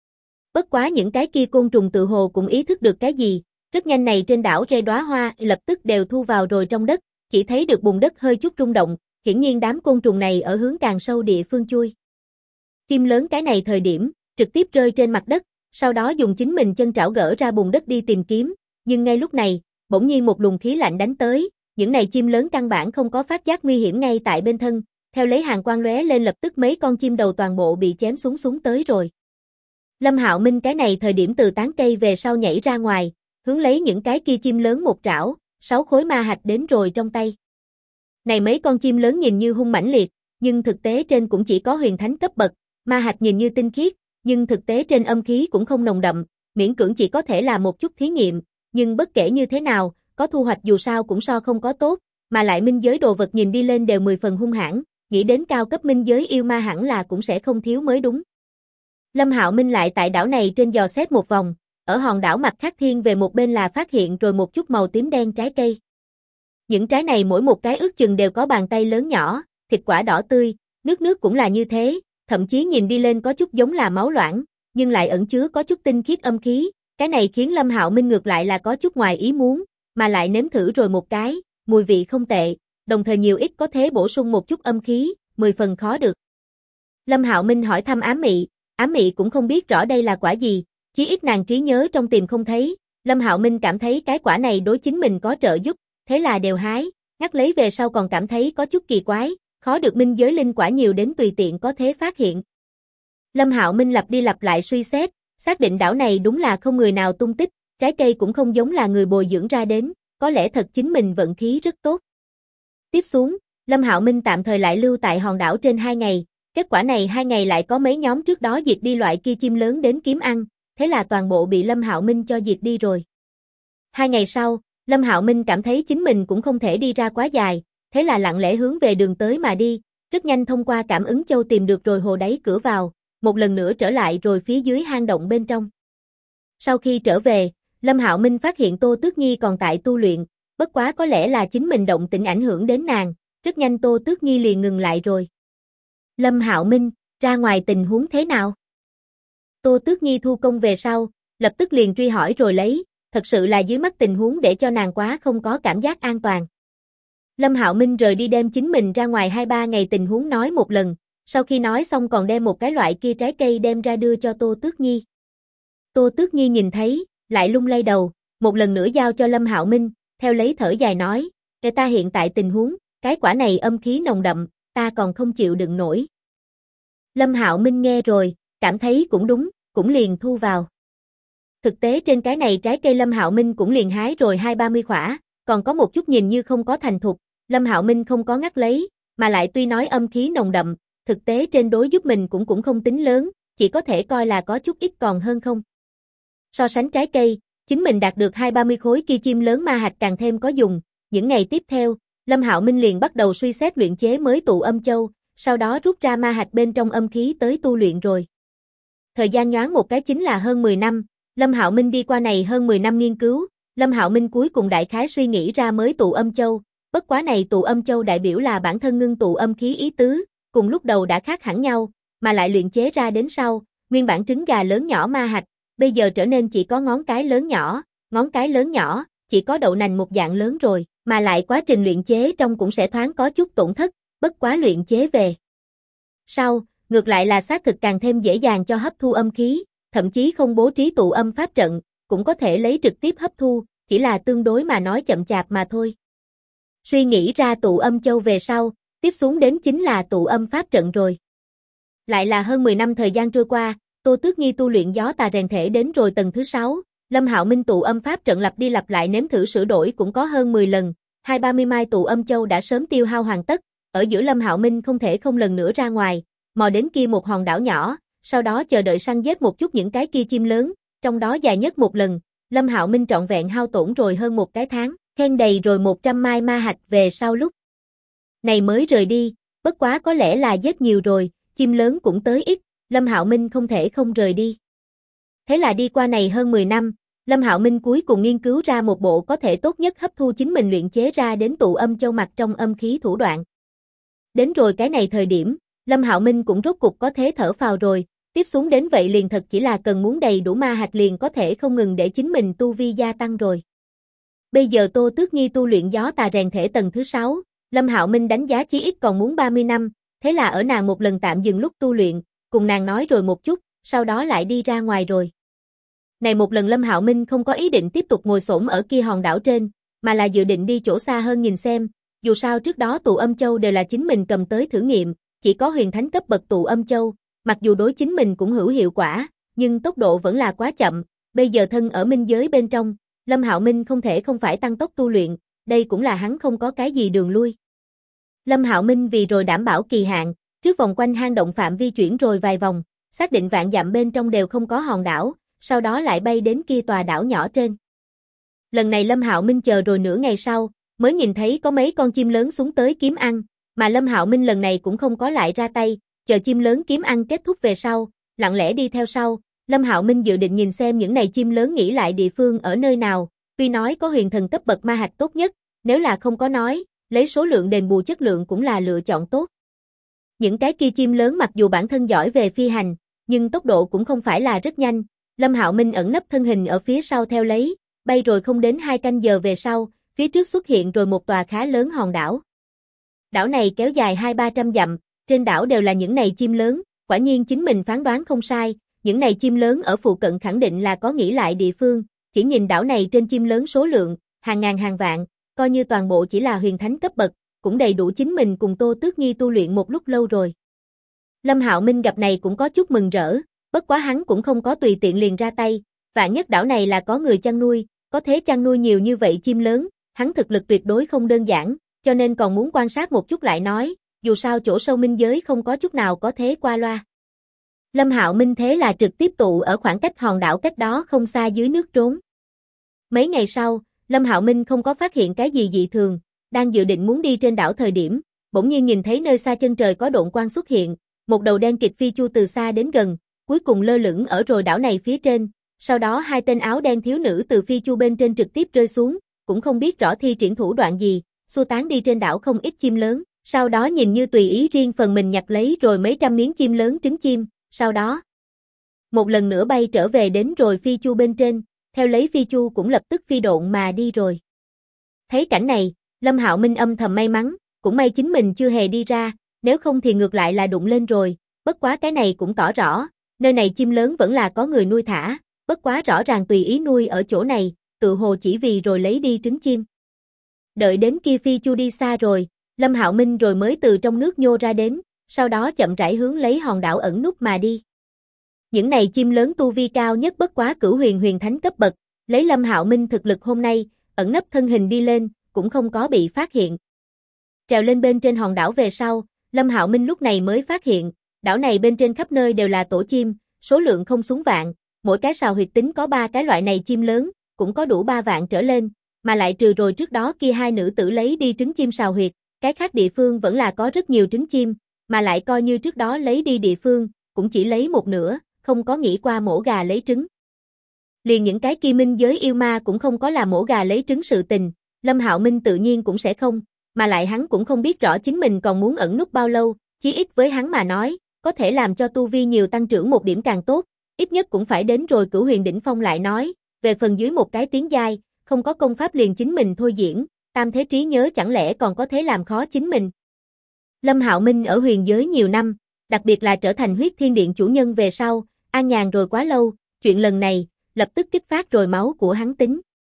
Bất quá những cái kia côn trùng tự hồ cũng ý thức được cái gì, rất nhanh này trên đảo đóa hoa lập tức đều thu vào rồi trong đất, chỉ thấy được bùn đất hơi chút rung động, hiển nhiên đám côn trùng này ở hướng càng sâu địa phương chui. Chim lớn cái này thời điểm, trực tiếp rơi trên mặt đất, sau đó dùng chính mình chân trảo gỡ ra bùn đất đi tìm kiếm, nhưng ngay lúc này, bỗng nhiên một luồng khí lạnh đánh tới, những này chim lớn căn bản không có phát giác nguy hiểm ngay tại bên thân, theo lấy hàng quang lóe lên lập tức mấy con chim đầu toàn bộ bị chém xuống tới rồi. Lâm Hạo Minh cái này thời điểm từ tán cây về sau nhảy ra ngoài, hướng lấy những cái kia chim lớn một trảo, 6 khối ma hạch đến rồi trong tay. Này mấy con chim lớn nhìn như hung mãnh liệt, nhưng thực tế trên cũng chỉ có huyền thánh cấp bậc, ma hạch nhìn như tinh khiết, nhưng thực tế trên âm khí cũng không nồng đậm, miễn cưỡng chỉ có thể là một chút thí nghiệm, nhưng bất kể như thế nào, có thu hoạch dù sao cũng so không có tốt, mà lại minh giới đồ vật nhìn đi lên đều 10 phần hung hãn, nghĩ đến cao cấp minh giới yêu ma hẳn là cũng sẽ không thiếu mới đúng. Lâm Hạo Minh lại tại đảo này trên dò xét một vòng, ở hòn đảo mặt khác thiên về một bên là phát hiện rồi một chút màu tím đen trái cây. Những trái này mỗi một cái ước chừng đều có bàn tay lớn nhỏ, thịt quả đỏ tươi, nước cũng là như thế, thậm chí nhìn đi lên có chút giống là máu loãng, nhưng lại ẩn chứa có chút tinh khiết âm khí, cái này khiến Lâm Hạo Minh ngược lại là có chút ngoài ý muốn, mà lại nếm thử rồi một cái, mùi vị không tệ, đồng thời nhiều ít có thể bổ sung một chút âm khí, 10 phần khó được. Lâm Hạo Minh hỏi thăm ám mị cũng không biết rõ đây là quả gì, chí ít nàng trí nhớ trong tìm không thấy, Lâm Hạo Minh cảm thấy cái quả này đối chính mình có trợ giúp, thế là đều hái, ngắt lấy về sau còn cảm thấy có chút kỳ quái, khó được minh giới linh quả nhiều đến tùy tiện có thể phát hiện. Lâm Hạo Minh lặp đi lặp lại suy xét, xác định đảo này đúng là không người nào tung tích, trái cây cũng không giống là người bồi dưỡng ra đến, có lẽ thật chính mình vận khí rất tốt. Tiếp xuống, Lâm Hạo Minh tạm thời lại lưu tại hòn đảo trên 2 ngày, kết quả này 2 ngày lại có mấy nhóm trước đó diệt đi loại kia chim lớn đến kiếm ăn, thế là toàn bộ bị Lâm Hạo Minh cho diệt đi rồi. 2 ngày sau, Lâm Hạo Minh cảm thấy chính mình cũng không thể đi ra quá dài, thế là lặng lẽ hướng về đường tới mà đi, rất nhanh thông qua cảm ứng châu tìm được rồi hồ đáy cửa vào, một lần nữa trở lại rồi phía dưới hang động bên trong. Sau khi trở về, Lâm Hạo Minh phát hiện Tô Tước Nhi còn tại tu luyện, bất quá có lẽ là chính mình động tĩnh ảnh hưởng đến nàng, rất nhanh Tô Tước Nhi liền ngừng lại rồi. Lâm Hạo Minh, ra ngoài tình huống thế nào? Tô Tước Nhi thu công về sau, lập tức liền truy hỏi rồi lấy, thật sự là dưới mắt tình huống để cho nàng quá không có cảm giác an toàn. Lâm Hạo Minh rời đi đem chính mình ra ngoài 2-3 ngày tình huống nói một lần, sau khi nói xong còn đem một cái loại kia trái cây đem ra đưa cho Tô Tước Nhi. Tô Tước Nhi nhìn thấy, lại lung lay đầu, một lần nữa giao cho Lâm Hạo Minh, theo lấy thở dài nói, ta hiện tại tình huống, cái quả này âm khí nồng đậm, ta còn không chịu đựng nổi. Lâm Hạo Minh nghe rồi, cảm thấy cũng đúng, cũng liền thu vào. Thực tế trên cái này trái cây Lâm Hạo Minh cũng liền hái rồi 20-30 quả, còn có một chút nhìn như không có thành thục, Lâm Hạo Minh không có ngắt lấy, mà lại tuy nói âm khí nồng đậm, thực tế trên đối giúp mình cũng không tính lớn, chỉ có thể coi là có chút ít còn hơn không. So sánh trái cây, chính mình đạt được 20-30 khối kia chim lớn ma hạch càng thêm có dùng, những ngày tiếp theo, Lâm Hạo Minh liền bắt đầu suy xét luyện chế mới tụ âm châu, sau đó rút ra ma hạch bên trong âm khí tới tu luyện rồi. Thời gian nhoáng một cái chính là hơn 10 năm, Lâm Hạo Minh đi qua này hơn 10 năm nghiên cứu, Lâm Hạo Minh cuối cùng đại khái suy nghĩ ra mới tụ âm châu, bất quá này tụ âm châu đại biểu là bản thân ngưng tụ âm khí ý tứ, cùng lúc đầu đã khác hẳn nhau, mà lại luyện chế ra đến sau, nguyên bản trứng gà lớn nhỏ ma hạch, bây giờ trở nên chỉ có ngón cái lớn nhỏ, chỉ có đậu nành một dạng lớn rồi, mà lại quá trình luyện chế trong cũng sẽ thoáng có chút tổn thất, bất quá luyện chế về sau, ngược lại là xác thực càng thêm dễ dàng cho hấp thu âm khí, thậm chí không bố trí tụ âm pháp trận, cũng có thể lấy trực tiếp hấp thu, chỉ là tương đối mà nói chậm chạp mà thôi. Suy nghĩ ra tụ âm châu về sau, tiếp xuống đến chính là tụ âm pháp trận rồi. Lại là hơn 10 năm thời gian trôi qua, Tô Tước Nhi tu luyện gió tà rèn thể đến rồi tầng thứ 6, Lâm Hạo Minh tụ âm pháp trận lặp đi lặp lại nếm thử sửa đổi cũng có hơn 10 lần, 20-30 mai tụ âm châu đã sớm tiêu hao hoàn tất, ở giữa Lâm Hạo Minh không thể không lần nữa ra ngoài, mò đến kia một hòn đảo nhỏ, sau đó chờ đợi săn giết một chút những cái kia chim lớn, trong đó dài nhất một lần, Lâm Hạo Minh trọn vẹn hao tổn rồi hơn một cái tháng, khen đầy rồi 100 mai ma hạch về sau lúc Này mới rời đi, bất quá có lẽ là giết nhiều rồi, chim lớn cũng tới ít, Lâm Hạo Minh không thể không rời đi. Thế là đi qua này hơn 10 năm, Lâm Hạo Minh cuối cùng nghiên cứu ra một bộ có thể tốt nhất hấp thu chính mình luyện chế ra đến tụ âm châu mặt trong âm khí thủ đoạn. Đến rồi cái này thời điểm, Lâm Hạo Minh cũng rốt cục có thế thở phào rồi, tiếp xuống đến vậy liền thật chỉ là cần muốn đầy đủ ma hạch liền có thể không ngừng để chính mình tu vi gia tăng rồi. Bây giờ Tô Tước Nhi tu luyện gió tà rèn thể tầng thứ 6, Lâm Hạo Minh đánh giá chí ít còn muốn 30 năm, thế là ở nàng một lần tạm dừng lúc tu luyện, cùng nàng nói rồi một chút, sau đó lại đi ra ngoài rồi. Này một lần Lâm Hạo Minh không có ý định tiếp tục ngồi xổm ở kia hòn đảo trên, mà là dự định đi chỗ xa hơn nhìn xem, dù sao trước đó tụ âm châu đều là chính mình cầm tới thử nghiệm, chỉ có huyền thánh cấp bậc tụ âm châu, mặc dù đối chính mình cũng hữu hiệu quả, nhưng tốc độ vẫn là quá chậm, bây giờ thân ở minh giới bên trong, Lâm Hạo Minh không thể không phải tăng tốc tu luyện, đây cũng là hắn không có cái gì đường lui. Lâm Hạo Minh vì rồi đảm bảo kỳ hạn, trước vòng quanh hang động phạm vi chuyển rồi vài vòng, xác định vạn dặm bên trong đều không có hòn đảo, sau đó lại bay đến kia tòa đảo nhỏ trên. Lần này Lâm Hạo Minh chờ rồi nửa ngày sau, mới nhìn thấy có mấy con chim lớn xuống tới kiếm ăn, mà Lâm Hạo Minh lần này cũng không có lại ra tay, chờ chim lớn kiếm ăn kết thúc về sau, lặng lẽ đi theo sau. Lâm Hạo Minh dự định nhìn xem những này chim lớn nghỉ lại địa phương ở nơi nào, tuy nói có huyền thần cấp bậc ma hạch tốt nhất, nếu là không có nói, lấy số lượng đền bù chất lượng cũng là lựa chọn tốt. Những cái kia chim lớn mặc dù bản thân giỏi về phi hành, nhưng tốc độ cũng không phải là rất nhanh. Lâm Hạo Minh ẩn nấp thân hình ở phía sau theo lấy, bay rồi không đến 2 canh giờ về sau, phía trước xuất hiện rồi một tòa khá lớn hòn đảo. Đảo này kéo dài 200-300 dặm, trên đảo đều là những này chim lớn, quả nhiên chính mình phán đoán không sai, những này chim lớn ở phụ cận khẳng định là có nghỉ lại địa phương, chỉ nhìn đảo này trên chim lớn số lượng, hàng ngàn hàng vạn, coi như toàn bộ chỉ là huyền thánh cấp bậc, cũng đầy đủ chính mình cùng Tô Tước Nhi tu luyện một lúc lâu rồi. Lâm Hạo Minh gặp này cũng có chút mừng rỡ, bất quá hắn cũng không có tùy tiện liền ra tay, vạn nhất đảo này là có người chăn nuôi, có thế chăn nuôi nhiều như vậy chim lớn, hắn thực lực tuyệt đối không đơn giản, cho nên còn muốn quan sát một chút lại nói, dù sao chỗ sâu minh giới không có chút nào có thế qua loa. Lâm Hạo Minh thế là trực tiếp tụ ở khoảng cách hòn đảo cách đó không xa dưới nước trốn. Mấy ngày sau, Lâm Hạo Minh không có phát hiện cái gì dị thường, đang dự định muốn đi trên đảo thời điểm, bỗng nhiên nhìn thấy nơi xa chân trời có độn quang xuất hiện, một đầu đen kịt phi chu từ xa đến gần, cuối cùng lơ lửng ở rồi đảo này phía trên, sau đó 2 tên áo đen thiếu nữ từ phi chu bên trên trực tiếp rơi xuống, cũng không biết rõ thi triển thủ đoạn gì, xua tán đi trên đảo không ít chim lớn, sau đó nhìn như tùy ý riêng phần mình nhặt lấy rồi mấy trăm miếng chim lớn trứng chim, sau đó một lần nữa bay trở về đến rồi phi chu bên trên, theo lấy phi chu cũng lập tức phi độn mà đi rồi. Thấy cảnh này, Lâm Hạo Minh âm thầm may mắn, cũng may chính mình chưa hề đi ra, nếu không thì ngược lại là đụng lên rồi, bất quá cái này cũng tỏ rõ, nơi này chim lớn vẫn là có người nuôi thả, bất quá rõ ràng tùy ý nuôi ở chỗ này, tự hồ chỉ vì rồi lấy đi trứng chim. Đợi đến kia phi chu đi xa rồi, Lâm Hạo Minh rồi mới từ trong nước nhô ra đến, sau đó chậm rãi hướng lấy hòn đảo ẩn núp mà đi. Những này chim lớn tu vi cao nhất bất quá cửu huyền thánh cấp bậc, lấy Lâm Hạo Minh thực lực hôm nay, ẩn nấp thân hình đi lên, cũng không có bị phát hiện. Trèo lên bên trên hòn đảo về sau, Lâm Hạo Minh lúc này mới phát hiện, đảo này bên trên khắp nơi đều là tổ chim, số lượng không xuống vạn, mỗi cái sào huyệt tính có 3 cái loại này chim lớn, cũng có đủ 3 vạn trở lên, mà lại trừ rồi trước đó kia 2 nữ tử lấy đi trứng chim sào huyệt, cái khác địa phương vẫn là có rất nhiều trứng chim, mà lại coi như trước đó lấy đi địa phương, cũng chỉ lấy một nửa, không có nghĩ qua mổ gà lấy trứng. Liền những cái kia minh giới yêu ma cũng không có là mổ gà lấy trứng sự tình, Lâm Hạo Minh tự nhiên cũng sẽ không, mà lại hắn cũng không biết rõ chính mình còn muốn ẩn núp bao lâu, chí ít với hắn mà nói, có thể làm cho tu vi nhiều tăng trưởng một điểm càng tốt, ít nhất cũng phải đến rồi cửu huyền đỉnh phong lại nói, về phần dưới một cái tiến giai, không có công pháp liền chính mình thôi diễn, tam thế trí nhớ chẳng lẽ còn có thể làm khó chính mình. Lâm Hạo Minh ở huyền giới nhiều năm, đặc biệt là trở thành huyết thiên điện chủ nhân về sau, an nhàn rồi quá lâu, chuyện lần này, lập tức kích phát rồi máu của hắn tính.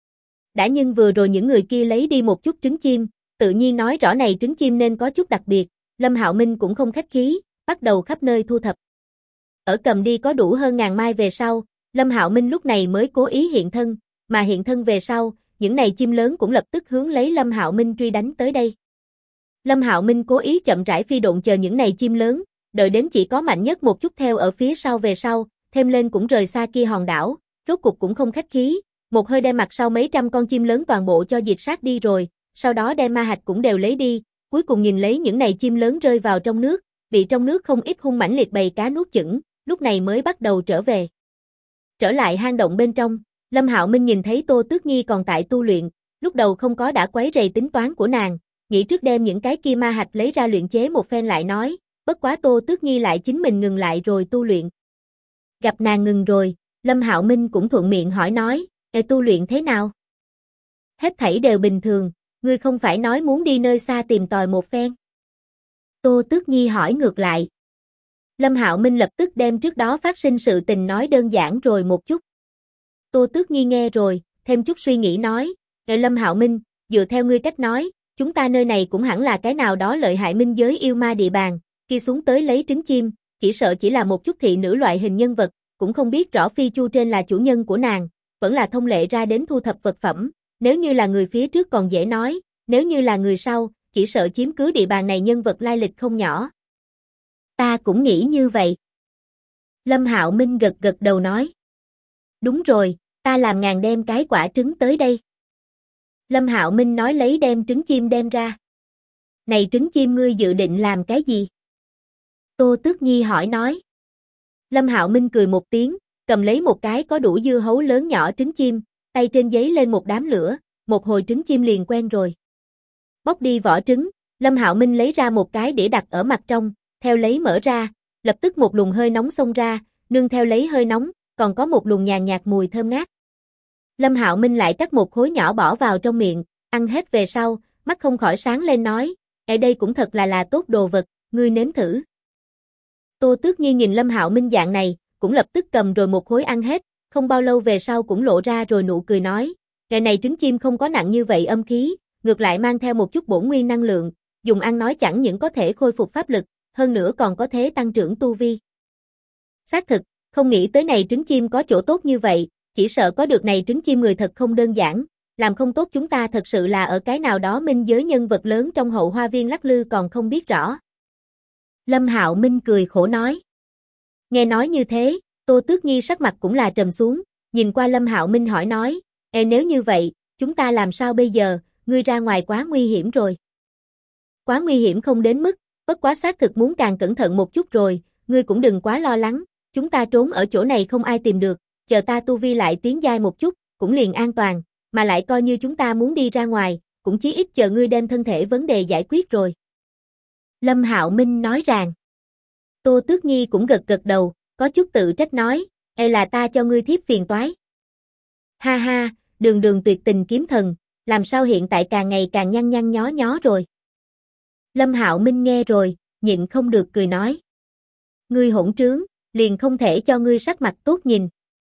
Đã nhưng vừa rồi những người kia lấy đi một chút trứng chim, tự nhiên nói rõ này trứng chim nên có chút đặc biệt, Lâm Hạo Minh cũng không khách khí, bắt đầu khắp nơi thu thập. Ở cầm đi có đủ hơn 1000 mai về sau, Lâm Hạo Minh lúc này mới cố ý hiện thân, mà hiện thân về sau, những này chim lớn cũng lập tức hướng lấy Lâm Hạo Minh truy đánh tới đây. Lâm Hạo Minh cố ý chậm rãi phi độn chờ những này chim lớn, đợi đến chỉ có mạnh nhất một chút theo ở phía sau về sau, thêm lên cũng rời xa kia hòn đảo, rốt cục cũng không khách khí, một hơi đem mặt sau mấy trăm con chim lớn toàn bộ cho diệt sát đi rồi, sau đó đem ma hạch cũng đều lấy đi, cuối cùng nhìn lấy những này chim lớn rơi vào trong nước, bị trong nước không ít hung mãnh liệt bầy cá nuốt chửng, lúc này mới bắt đầu trở về. Trở lại hang động bên trong, Lâm Hạo Minh nhìn thấy Tô Tước Nhi còn tại tu luyện, lúc đầu không có đã quấy rầy tính toán của nàng, nghĩ trước đem những cái kia ma hạch lấy ra luyện chế một phen lại nói, bất quá Tô Tước Nhi lại chính mình ngừng lại rồi tu luyện. Gặp nàng ngừng rồi, Lâm Hạo Minh cũng thuận miệng hỏi nói, tu luyện thế nào? Hết thảy đều bình thường, ngươi không phải nói muốn đi nơi xa tìm tòi một phen. Tô Tước Nhi hỏi ngược lại. Lâm Hạo Minh lập tức đem trước đó phát sinh sự tình nói đơn giản rồi một chút. Tô Tước Nhi nghe rồi, thêm chút suy nghĩ nói, Lâm Hạo Minh, dựa theo ngươi cách nói, chúng ta nơi này cũng hẳn là cái nào đó lợi hại minh giới yêu ma địa bàn, kia xuống tới lấy trứng chim, chỉ sợ chỉ là một chút thị nữ loại hình nhân vật, cũng không biết rõ phi chu trên là chủ nhân của nàng, vẫn là thông lệ ra đến thu thập vật phẩm, nếu như là người phía trước còn dễ nói, nếu như là người sau, chỉ sợ chiếm cứ địa bàn này nhân vật lai lịch không nhỏ. Ta cũng nghĩ như vậy. Lâm Hạo Minh gật gật đầu nói. Đúng rồi, ta làm ngàn đem cái quả trứng tới đây. Lâm Hạo Minh nói lấy đem trứng chim đem ra. Này trứng chim ngươi dự định làm cái gì? Tô Tước Nhi hỏi nói. Lâm Hạo Minh cười một tiếng, cầm lấy một cái có đủ dưa hấu lớn nhỏ trứng chim, tay trên giấy lên một đám lửa, một hồi trứng chim liền quen rồi. Bóc đi vỏ trứng, Lâm Hạo Minh lấy ra một cái đĩa đặt ở mặt trong, theo lấy mở ra, lập tức một luồng hơi nóng xông ra, nương theo lấy hơi nóng, còn có một luồng nhàn nhạt mùi thơm ngát. Lâm Hạo Minh lại cắt một khối nhỏ bỏ vào trong miệng, ăn hết về sau, mắt không khỏi sáng lên nói, ở đây cũng thật là tốt đồ vật, ngươi nếm thử. Tô Tước Nhi nhìn Lâm Hạo Minh dạng này, cũng lập tức cầm rồi một khối ăn hết, không bao lâu về sau cũng lộ ra rồi nụ cười nói, ngày này trứng chim không có nặng như vậy âm khí, ngược lại mang theo một chút bổn nguyên năng lượng, dùng ăn nói chẳng những có thể khôi phục pháp lực, hơn nữa còn có thể tăng trưởng tu vi. Xác thực, không nghĩ tới này trứng chim có chỗ tốt như vậy, chỉ sợ có được này trứng chim người thật không đơn giản, làm không tốt chúng ta thật sự là ở cái nào đó minh giới nhân vật lớn trong hậu hoa viên lắc lư còn không biết rõ. Lâm Hạo Minh cười khổ nói. Nghe nói như thế, Tô Tước Nhi sắc mặt cũng là trầm xuống, nhìn qua Lâm Hạo Minh hỏi nói, nếu như vậy, chúng ta làm sao bây giờ, ngươi ra ngoài quá nguy hiểm rồi. Quá nguy hiểm không đến mức, bất quá xác thực muốn càng cẩn thận một chút rồi, ngươi cũng đừng quá lo lắng, chúng ta trốn ở chỗ này không ai tìm được, chờ ta tu vi lại tiến giai một chút, cũng liền an toàn, mà lại coi như chúng ta muốn đi ra ngoài, cũng chí ít chờ ngươi đem thân thể vấn đề giải quyết rồi. Lâm Hạo Minh nói rằng, Tô Tước Nhi cũng gật gật đầu, có chút tự trách nói, là ta cho ngươi thiếp phiền toái. Ha ha, đường đường tuyệt tình kiếm thần, làm sao hiện tại càng ngày càng nhăn nhăn nhó nhó rồi. Lâm Hạo Minh nghe rồi, nhịn không được cười nói. Ngươi hỗn trướng, liền không thể cho ngươi sắc mặt tốt nhìn.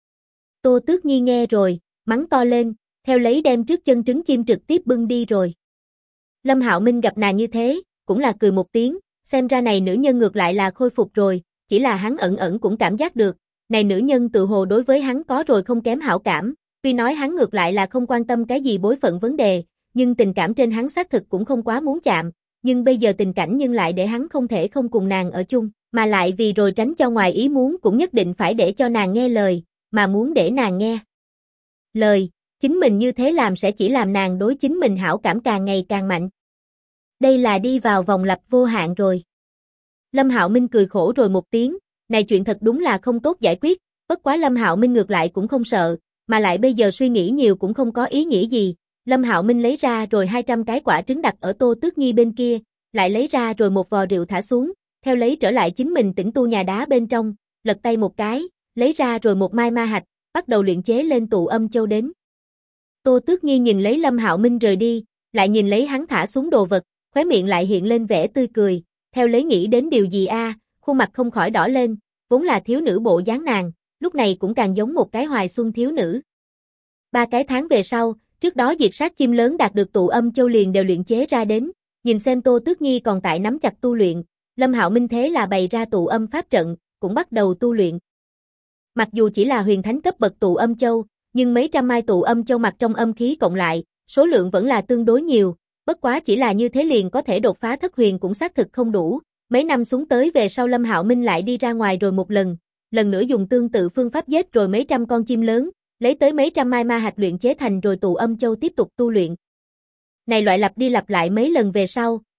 Tô Tước Nhi nghe rồi, mắng to lên, theo lấy đem trước chân trứng chim trực tiếp bưng đi rồi. Lâm Hạo Minh gặp nàng như thế, cũng là cười một tiếng, xem ra này nữ nhân ngược lại là khôi phục rồi, chỉ là hắn ẩn ẩn cũng cảm giác được, này nữ nhân tự hồ đối với hắn có rồi không kém hảo cảm, tuy nói hắn ngược lại là không quan tâm cái gì bối phận vấn đề, nhưng tình cảm trên hắn xác thực cũng không quá muốn chạm, nhưng bây giờ tình cảnh nhưng lại để hắn không thể không cùng nàng ở chung, mà lại vì rồi tránh cho ngoài ý muốn cũng nhất định phải để cho nàng nghe lời, mà muốn để nàng nghe lời, chính mình như thế làm sẽ chỉ làm nàng đối chính mình hảo cảm càng ngày càng mạnh. Đây là đi vào vòng lặp vô hạn rồi. Lâm Hạo Minh cười khổ rồi một tiếng, này chuyện thật đúng là không tốt giải quyết, bất quá Lâm Hạo Minh ngược lại cũng không sợ, mà lại bây giờ suy nghĩ nhiều cũng không có ý nghĩa gì. Lâm Hạo Minh lấy ra rồi 200 cái quả trứng đặt ở Tô Tước Nhi bên kia, lại lấy ra rồi một vò rượu thả xuống, theo lấy trở lại chính mình tĩnh tu nhà đá bên trong, lật tay một cái, lấy ra rồi một mai ma hạch, bắt đầu luyện chế lên tụ âm châu đến. Tô Tước Nhi nhìn lấy Lâm Hạo Minh rời đi, lại nhìn lấy hắn thả xuống đồ vật, khóe miệng lại hiện lên vẻ tươi cười, theo lấy nghĩ đến điều gì khuôn mặt không khỏi đỏ lên, vốn là thiếu nữ bộ dáng nàng, lúc này cũng càng giống một cái hoài xuân thiếu nữ. 3 cái tháng về sau, trước đó diệt sát chim lớn đạt được tụ âm châu liền đều luyện chế ra đến, nhìn xem Tô Tước Nhi còn tại nắm chặt tu luyện, Lâm Hạo Minh thế là bày ra tụ âm pháp trận, cũng bắt đầu tu luyện. Mặc dù chỉ là huyền thánh cấp bậc tụ âm châu, nhưng mấy trăm mai tụ âm châu mặt trong âm khí cộng lại, số lượng vẫn là tương đối nhiều, bất quá chỉ là như thế liền có thể đột phá thất huyền cũng xác thực không đủ. Mấy năm xuống tới về sau Lâm Hạo Minh lại đi ra ngoài rồi một lần nữa dùng tương tự phương pháp giết rồi mấy trăm con chim lớn, lấy tới mấy trăm mai ma hạch luyện chế thành rồi tụ âm châu tiếp tục tu luyện. Này loại lặp đi lặp lại mấy lần về sau,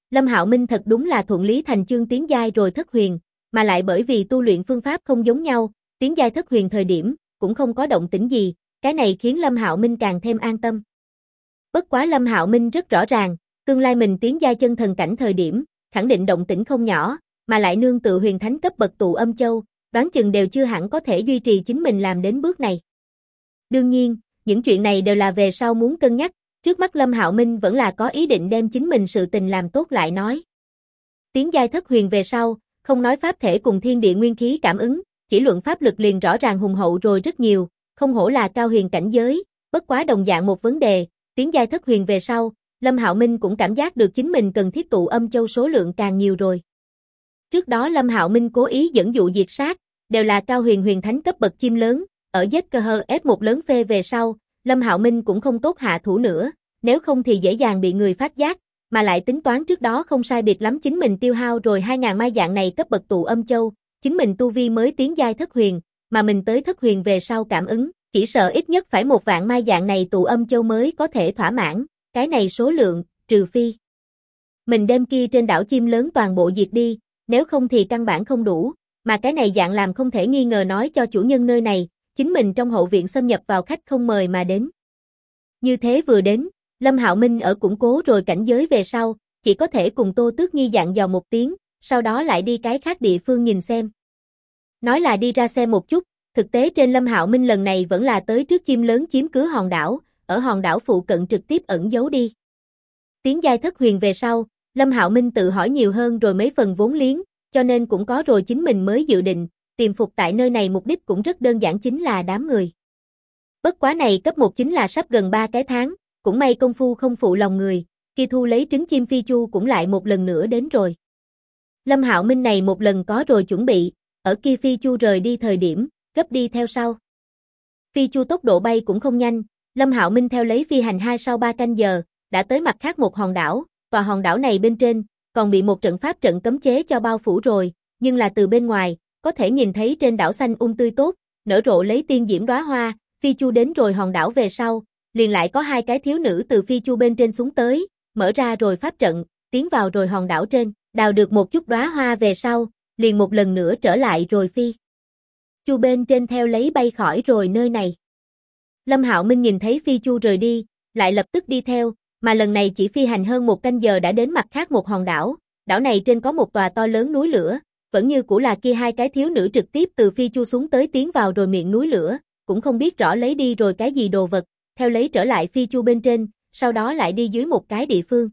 Lâm Hạo Minh thật đúng là thuận lý thành chương tiến giai rồi thất huyền, mà lại bởi vì tu luyện phương pháp không giống nhau, tiến giai thất huyền thời điểm cũng không có động tĩnh gì, cái này khiến Lâm Hạo Minh càng thêm an tâm. Bất quá Lâm Hạo Minh rất rõ ràng, tương lai mình tiến giai chân thần cảnh thời điểm, khẳng định động tĩnh không nhỏ, mà lại nương tựa huyền thánh cấp bậc tụ âm châu, đoán chừng đều chưa hẳn có thể duy trì chính mình làm đến bước này. Đương nhiên, những chuyện này đều là về sau muốn cân nhắc, trước mắt Lâm Hạo Minh vẫn là có ý định đem chính mình sự tình làm tốt lại nói. Tiến giai thất huyền về sau, không nói pháp thể cùng thiên địa nguyên khí cảm ứng, chỉ luận pháp lực liền rõ ràng hùng hậu rồi rất nhiều, không hổ là cao huyền cảnh giới, bất quá đồng dạng một vấn đề, tiến giai thất huyền về sau, Lâm Hạo Minh cũng cảm giác được chính mình cần thiết tụ âm châu số lượng càng nhiều rồi. Trước đó Lâm Hạo Minh cố ý dẫn dụ diệt sát, đều là cao huyền huyền thánh cấp bậc chim lớn, ở giết cơ hơ F1 lớn phê về sau, Lâm Hạo Minh cũng không tốt hạ thủ nữa, nếu không thì dễ dàng bị người phát giác, mà lại tính toán trước đó không sai biệt lắm chính mình tiêu hao rồi 2000 mai dạng này cấp bậc tụ âm châu, chính mình tu vi mới tiến giai thất huyền, mà mình tới thất huyền về sau cảm ứng, chỉ sợ ít nhất phải 1 vạn mai dạng này tụ âm châu mới có thể thỏa mãn, cái này số lượng, trừ phi mình đem kia trên đảo chim lớn toàn bộ diệt đi, nếu không thì căn bản không đủ, mà cái này dạng làm không thể nghi ngờ nói cho chủ nhân nơi này, chính mình trong hậu viện xâm nhập vào khách không mời mà đến. Như thế vừa đến, Lâm Hạo Minh ở củng cố rồi cảnh giới về sau, chỉ có thể cùng Tô Tước Nhi dặn dò một tiếng, sau đó lại đi cái khác địa phương nhìn xem. Nói là đi ra xem một chút, thực tế trên Lâm Hạo Minh lần này vẫn là tới trước chim lớn chiếm cứ hòn đảo, ở hòn đảo phụ cận trực tiếp ẩn giấu đi. Tiến giai thất huyền về sau, Lâm Hạo Minh tự hỏi nhiều hơn rồi mấy phần vốn liếng, cho nên cũng có rồi chính mình mới dự định, tìm phục tại nơi này mục đích cũng rất đơn giản chính là đám người. Bất quá này cấp 1 chính là sắp gần 3 cái tháng, cũng may công phu không phụ lòng người, khi thu lấy trứng chim phi chu cũng lại một lần nữa đến rồi. Lâm Hạo Minh này một lần có rồi chuẩn bị, ở kia phi chu rời đi thời điểm, gấp đi theo sau. Phi chu tốc độ bay cũng không nhanh, Lâm Hạo Minh theo lấy phi hành sau 3 canh giờ, đã tới mặt khác một hòn đảo, tòa hòn đảo này bên trên, còn bị một trận pháp trận cấm chế cho bao phủ rồi, nhưng là từ bên ngoài, có thể nhìn thấy trên đảo xanh tươi tốt, nở rộ lấy tiên diễm đóa hoa, phi chu đến rồi hòn đảo về sau, liền lại có 2 cái thiếu nữ từ phi chu bên trên xuống tới, mở ra rồi pháp trận, tiến vào rồi hòn đảo trên, đào được một chút đóa hoa về sau, liền một lần nữa trở lại rồi phi chu bên trên theo lấy bay khỏi rồi nơi này. Lâm Hạo Minh nhìn thấy phi chu rời đi, lại lập tức đi theo, mà lần này chỉ phi hành hơn 1 canh giờ đã đến mặt khác một hòn đảo, đảo này trên có một tòa to lớn núi lửa, vẫn như cũ là kia 2 cái thiếu nữ trực tiếp từ phi chu xuống tới tiến vào rồi miệng núi lửa, cũng không biết rõ lấy đi rồi cái gì đồ vật, theo lấy trở lại phi chu bên trên, sau đó lại đi dưới một cái địa phương.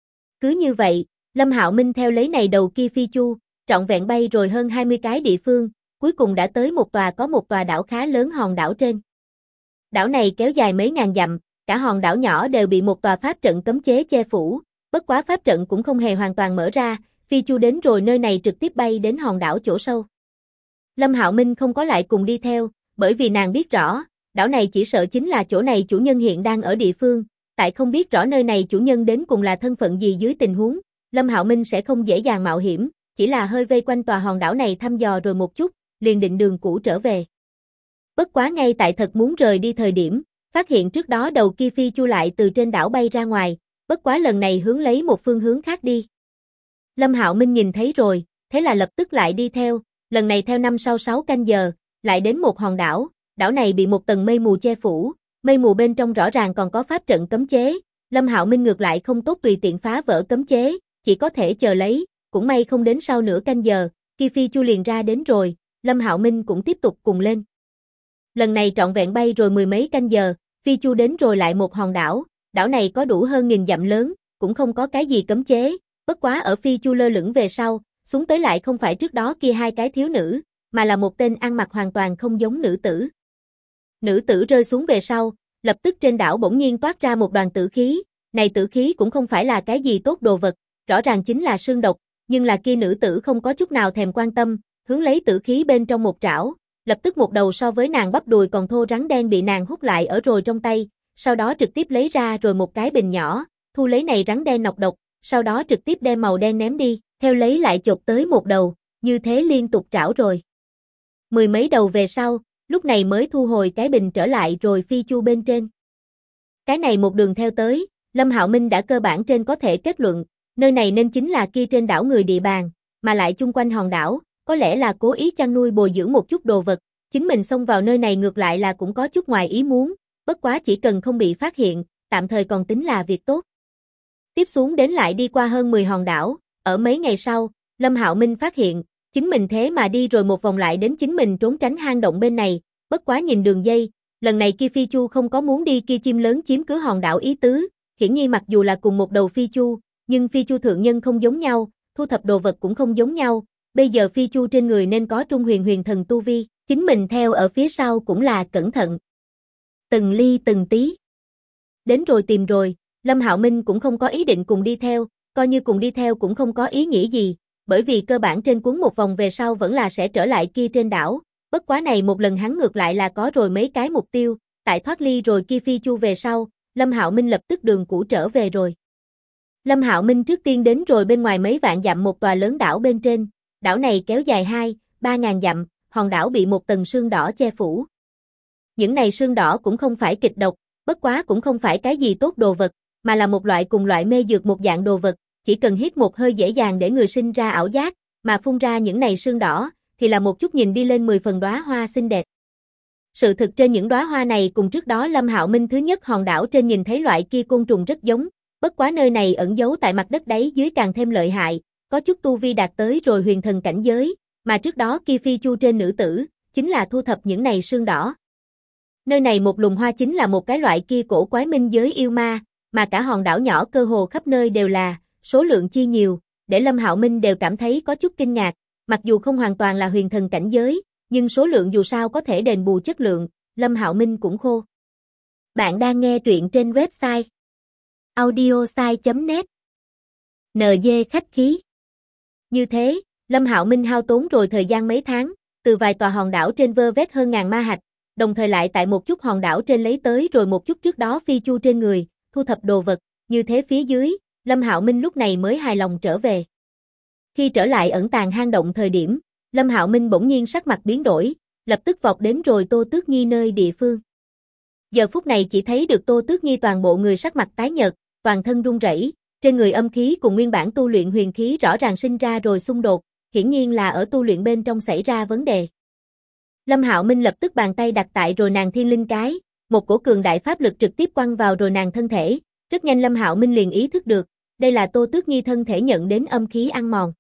Cứ như vậy, Lâm Hạo Minh theo lấy này đầu kia phi chu, trọn vẹn bay rồi hơn 20 cái địa phương, cuối cùng đã tới một tòa đảo khá lớn hòn đảo trên. Đảo này kéo dài mấy ngàn dặm, cả hòn đảo nhỏ đều bị một tòa pháp trận cấm chế che phủ, bất quá pháp trận cũng không hề hoàn toàn mở ra, phi chu đến rồi nơi này trực tiếp bay đến hòn đảo chỗ sâu. Lâm Hạo Minh không có lại cùng đi theo, bởi vì nàng biết rõ, đảo này chỉ sợ chính là chỗ này chủ nhân hiện đang ở địa phương, tại không biết rõ nơi này chủ nhân đến cùng là thân phận gì dưới tình huống, Lâm Hạo Minh sẽ không dễ dàng mạo hiểm, chỉ là hơi vây quanh tòa hòn đảo này thăm dò rồi một chút, liền định đường cũ trở về. Bất quá ngay tại thật muốn rời đi thời điểm, phát hiện trước đó đầu kia phi chu lại từ trên đảo bay ra ngoài, bất quá lần này hướng lấy một phương hướng khác đi. Lâm Hạo Minh nhìn thấy rồi, thế là lập tức lại đi theo, lần này theo 6 canh giờ, lại đến một hòn đảo, đảo này bị một tầng mây mù che phủ, mây mù bên trong rõ ràng còn có pháp trận cấm chế, Lâm Hạo Minh ngược lại không tốt tùy tiện phá vỡ cấm chế, chỉ có thể chờ lấy, cũng may không đến sau nửa canh giờ, kia phi chu liền ra đến rồi, Lâm Hạo Minh cũng tiếp tục cùng lên. Lần này trọn vẹn bay rồi 10 mấy canh giờ, phi chu đến rồi lại một hòn đảo, đảo này có đủ hơn 1000 dặm lớn, cũng không có cái gì cấm chế, bất quá ở phi chu lơ lửng về sau, xuống tới lại không phải trước đó kia 2 cái thiếu nữ, mà là một tên ăn mặc hoàn toàn không giống nữ tử. Nữ tử rơi xuống về sau, lập tức trên đảo bỗng nhiên toát ra một đoàn tử khí, này tử khí cũng không phải là cái gì tốt đồ vật, rõ ràng chính là sương độc, nhưng là kia nữ tử không có chút nào thèm quan tâm, hướng lấy tử khí bên trong một trảo, lập tức một đầu so với nàng bắp đùi còn thô rắn đen bị nàng hút lại ở rồi trong tay, sau đó trực tiếp lấy ra rồi một cái bình nhỏ, thu lấy này rắn đen nọc độc, sau đó trực tiếp đem màu đen ném đi, theo lấy lại chộp tới một đầu, như thế liên tục trảo rồi. 10 mấy đầu về sau, lúc này mới thu hồi cái bình trở lại rồi phi chu bên trên. Cái này một đường theo tới, Lâm Hạo Minh đã cơ bản trên có thể kết luận, Nơi này nên chính là kia trên đảo người địa bàn, mà lại chung quanh hòn đảo, có lẽ là cố ý chăn nuôi bồi dưỡng một chút đồ vật, chính mình xông vào nơi này ngược lại là cũng có chút ngoài ý muốn, bất quá chỉ cần không bị phát hiện, tạm thời còn tính là việc tốt. Tiếp xuống đến lại đi qua hơn 10 hòn đảo, ở mấy ngày sau, Lâm Hạo Minh phát hiện, chính mình thế mà đi rồi một vòng lại đến chính mình trốn tránh hang động bên này, bất quá nhìn đường dây, lần này kia phi chu không có muốn đi kia chim lớn chiếm cứ hòn đảo ý tứ, hiển nhiên mặc dù là cùng một đầu phi chu, nhưng phi chu thượng nhân không giống nhau, thu thập đồ vật cũng không giống nhau, bây giờ phi chu trên người nên có trung huyền huyền thần tu vi, chính mình theo ở phía sau cũng là cẩn thận. Từng ly từng tí. Đến rồi tìm rồi, Lâm Hạo Minh cũng không có ý định cùng đi theo, coi như cùng đi theo cũng không có ý nghĩa gì, bởi vì cơ bản trên cuốn một vòng về sau vẫn là sẽ trở lại kia trên đảo, bất quá này một lần hắn ngược lại là có rồi mấy cái mục tiêu, tại thoát ly rồi kia phi chu về sau, Lâm Hạo Minh lập tức đường cũ trở về rồi. Lâm Hạo Minh trước tiên đến rồi bên ngoài mấy vạn dặm một tòa lớn đảo bên trên, đảo này kéo dài 2-3 ngàn dặm, hòn đảo bị một tầng sương đỏ che phủ. Những này sương đỏ cũng không phải kịch độc, bất quá cũng không phải cái gì tốt đồ vật, mà là một loại cùng loại mê dược một dạng đồ vật, chỉ cần hít một hơi dễ dàng để người sinh ra ảo giác, mà phun ra những này sương đỏ, thì là một chút nhìn đi lên 10 phần đóa hoa xinh đẹp. Sự thực trên những đóa hoa này cùng trước đó Lâm Hạo Minh thứ nhất hòn đảo trên nhìn thấy loại kia côn trùng rất giống, bất quá nơi này ẩn giấu tại mặt đất đáy dưới càng thêm lợi hại, có chút tu vi đạt tới rồi huyền thần cảnh giới, mà trước đó kia phi chu trên nữ tử, chính là thu thập những này sương đỏ. Nơi này một lùm hoa chính là một cái loại kia cổ quái minh giới yêu ma, mà cả hòn đảo nhỏ cơ hồ khắp nơi đều là, số lượng chi nhiều, để Lâm Hạo Minh đều cảm thấy có chút kinh ngạc, mặc dù không hoàn toàn là huyền thần cảnh giới, nhưng số lượng dù sao có thể đền bù chất lượng, Lâm Hạo Minh cũng khô. Bạn đang nghe truyện trên website audiosai.net. NG khách khí. Như thế, Lâm Hạo Minh hao tốn rồi thời gian mấy tháng, từ vài tòa hòn đảo trên vơ vét hơn ngàn ma hạch, đồng thời lại tại một chút hòn đảo trên lấy tới rồi một chút trước đó phi chu trên người, thu thập đồ vật, như thế phía dưới, Lâm Hạo Minh lúc này mới hài lòng trở về. Khi trở lại ẩn tàng hang động thời điểm, Lâm Hạo Minh bỗng nhiên sắc mặt biến đổi, lập tức vọt đến rồi Tô Tước Nhi nơi địa phương. Giờ phút này chỉ thấy được Tô Tước Nhi toàn bộ người sắc mặt tái nhợt, toàn thân run rẩy, trên người âm khí cùng nguyên bản tu luyện huyền khí rõ ràng sinh ra rồi xung đột, hiển nhiên là ở tu luyện bên trong xảy ra vấn đề. Lâm Hạo Minh lập tức bàn tay đặt tại rồi nàng thiên linh cái, một cổ cường đại pháp lực trực tiếp quăng vào rồi nàng thân thể, rất nhanh Lâm Hạo Minh liền ý thức được, đây là Tô Tước Nhi thân thể nhận đến âm khí ăn mòn.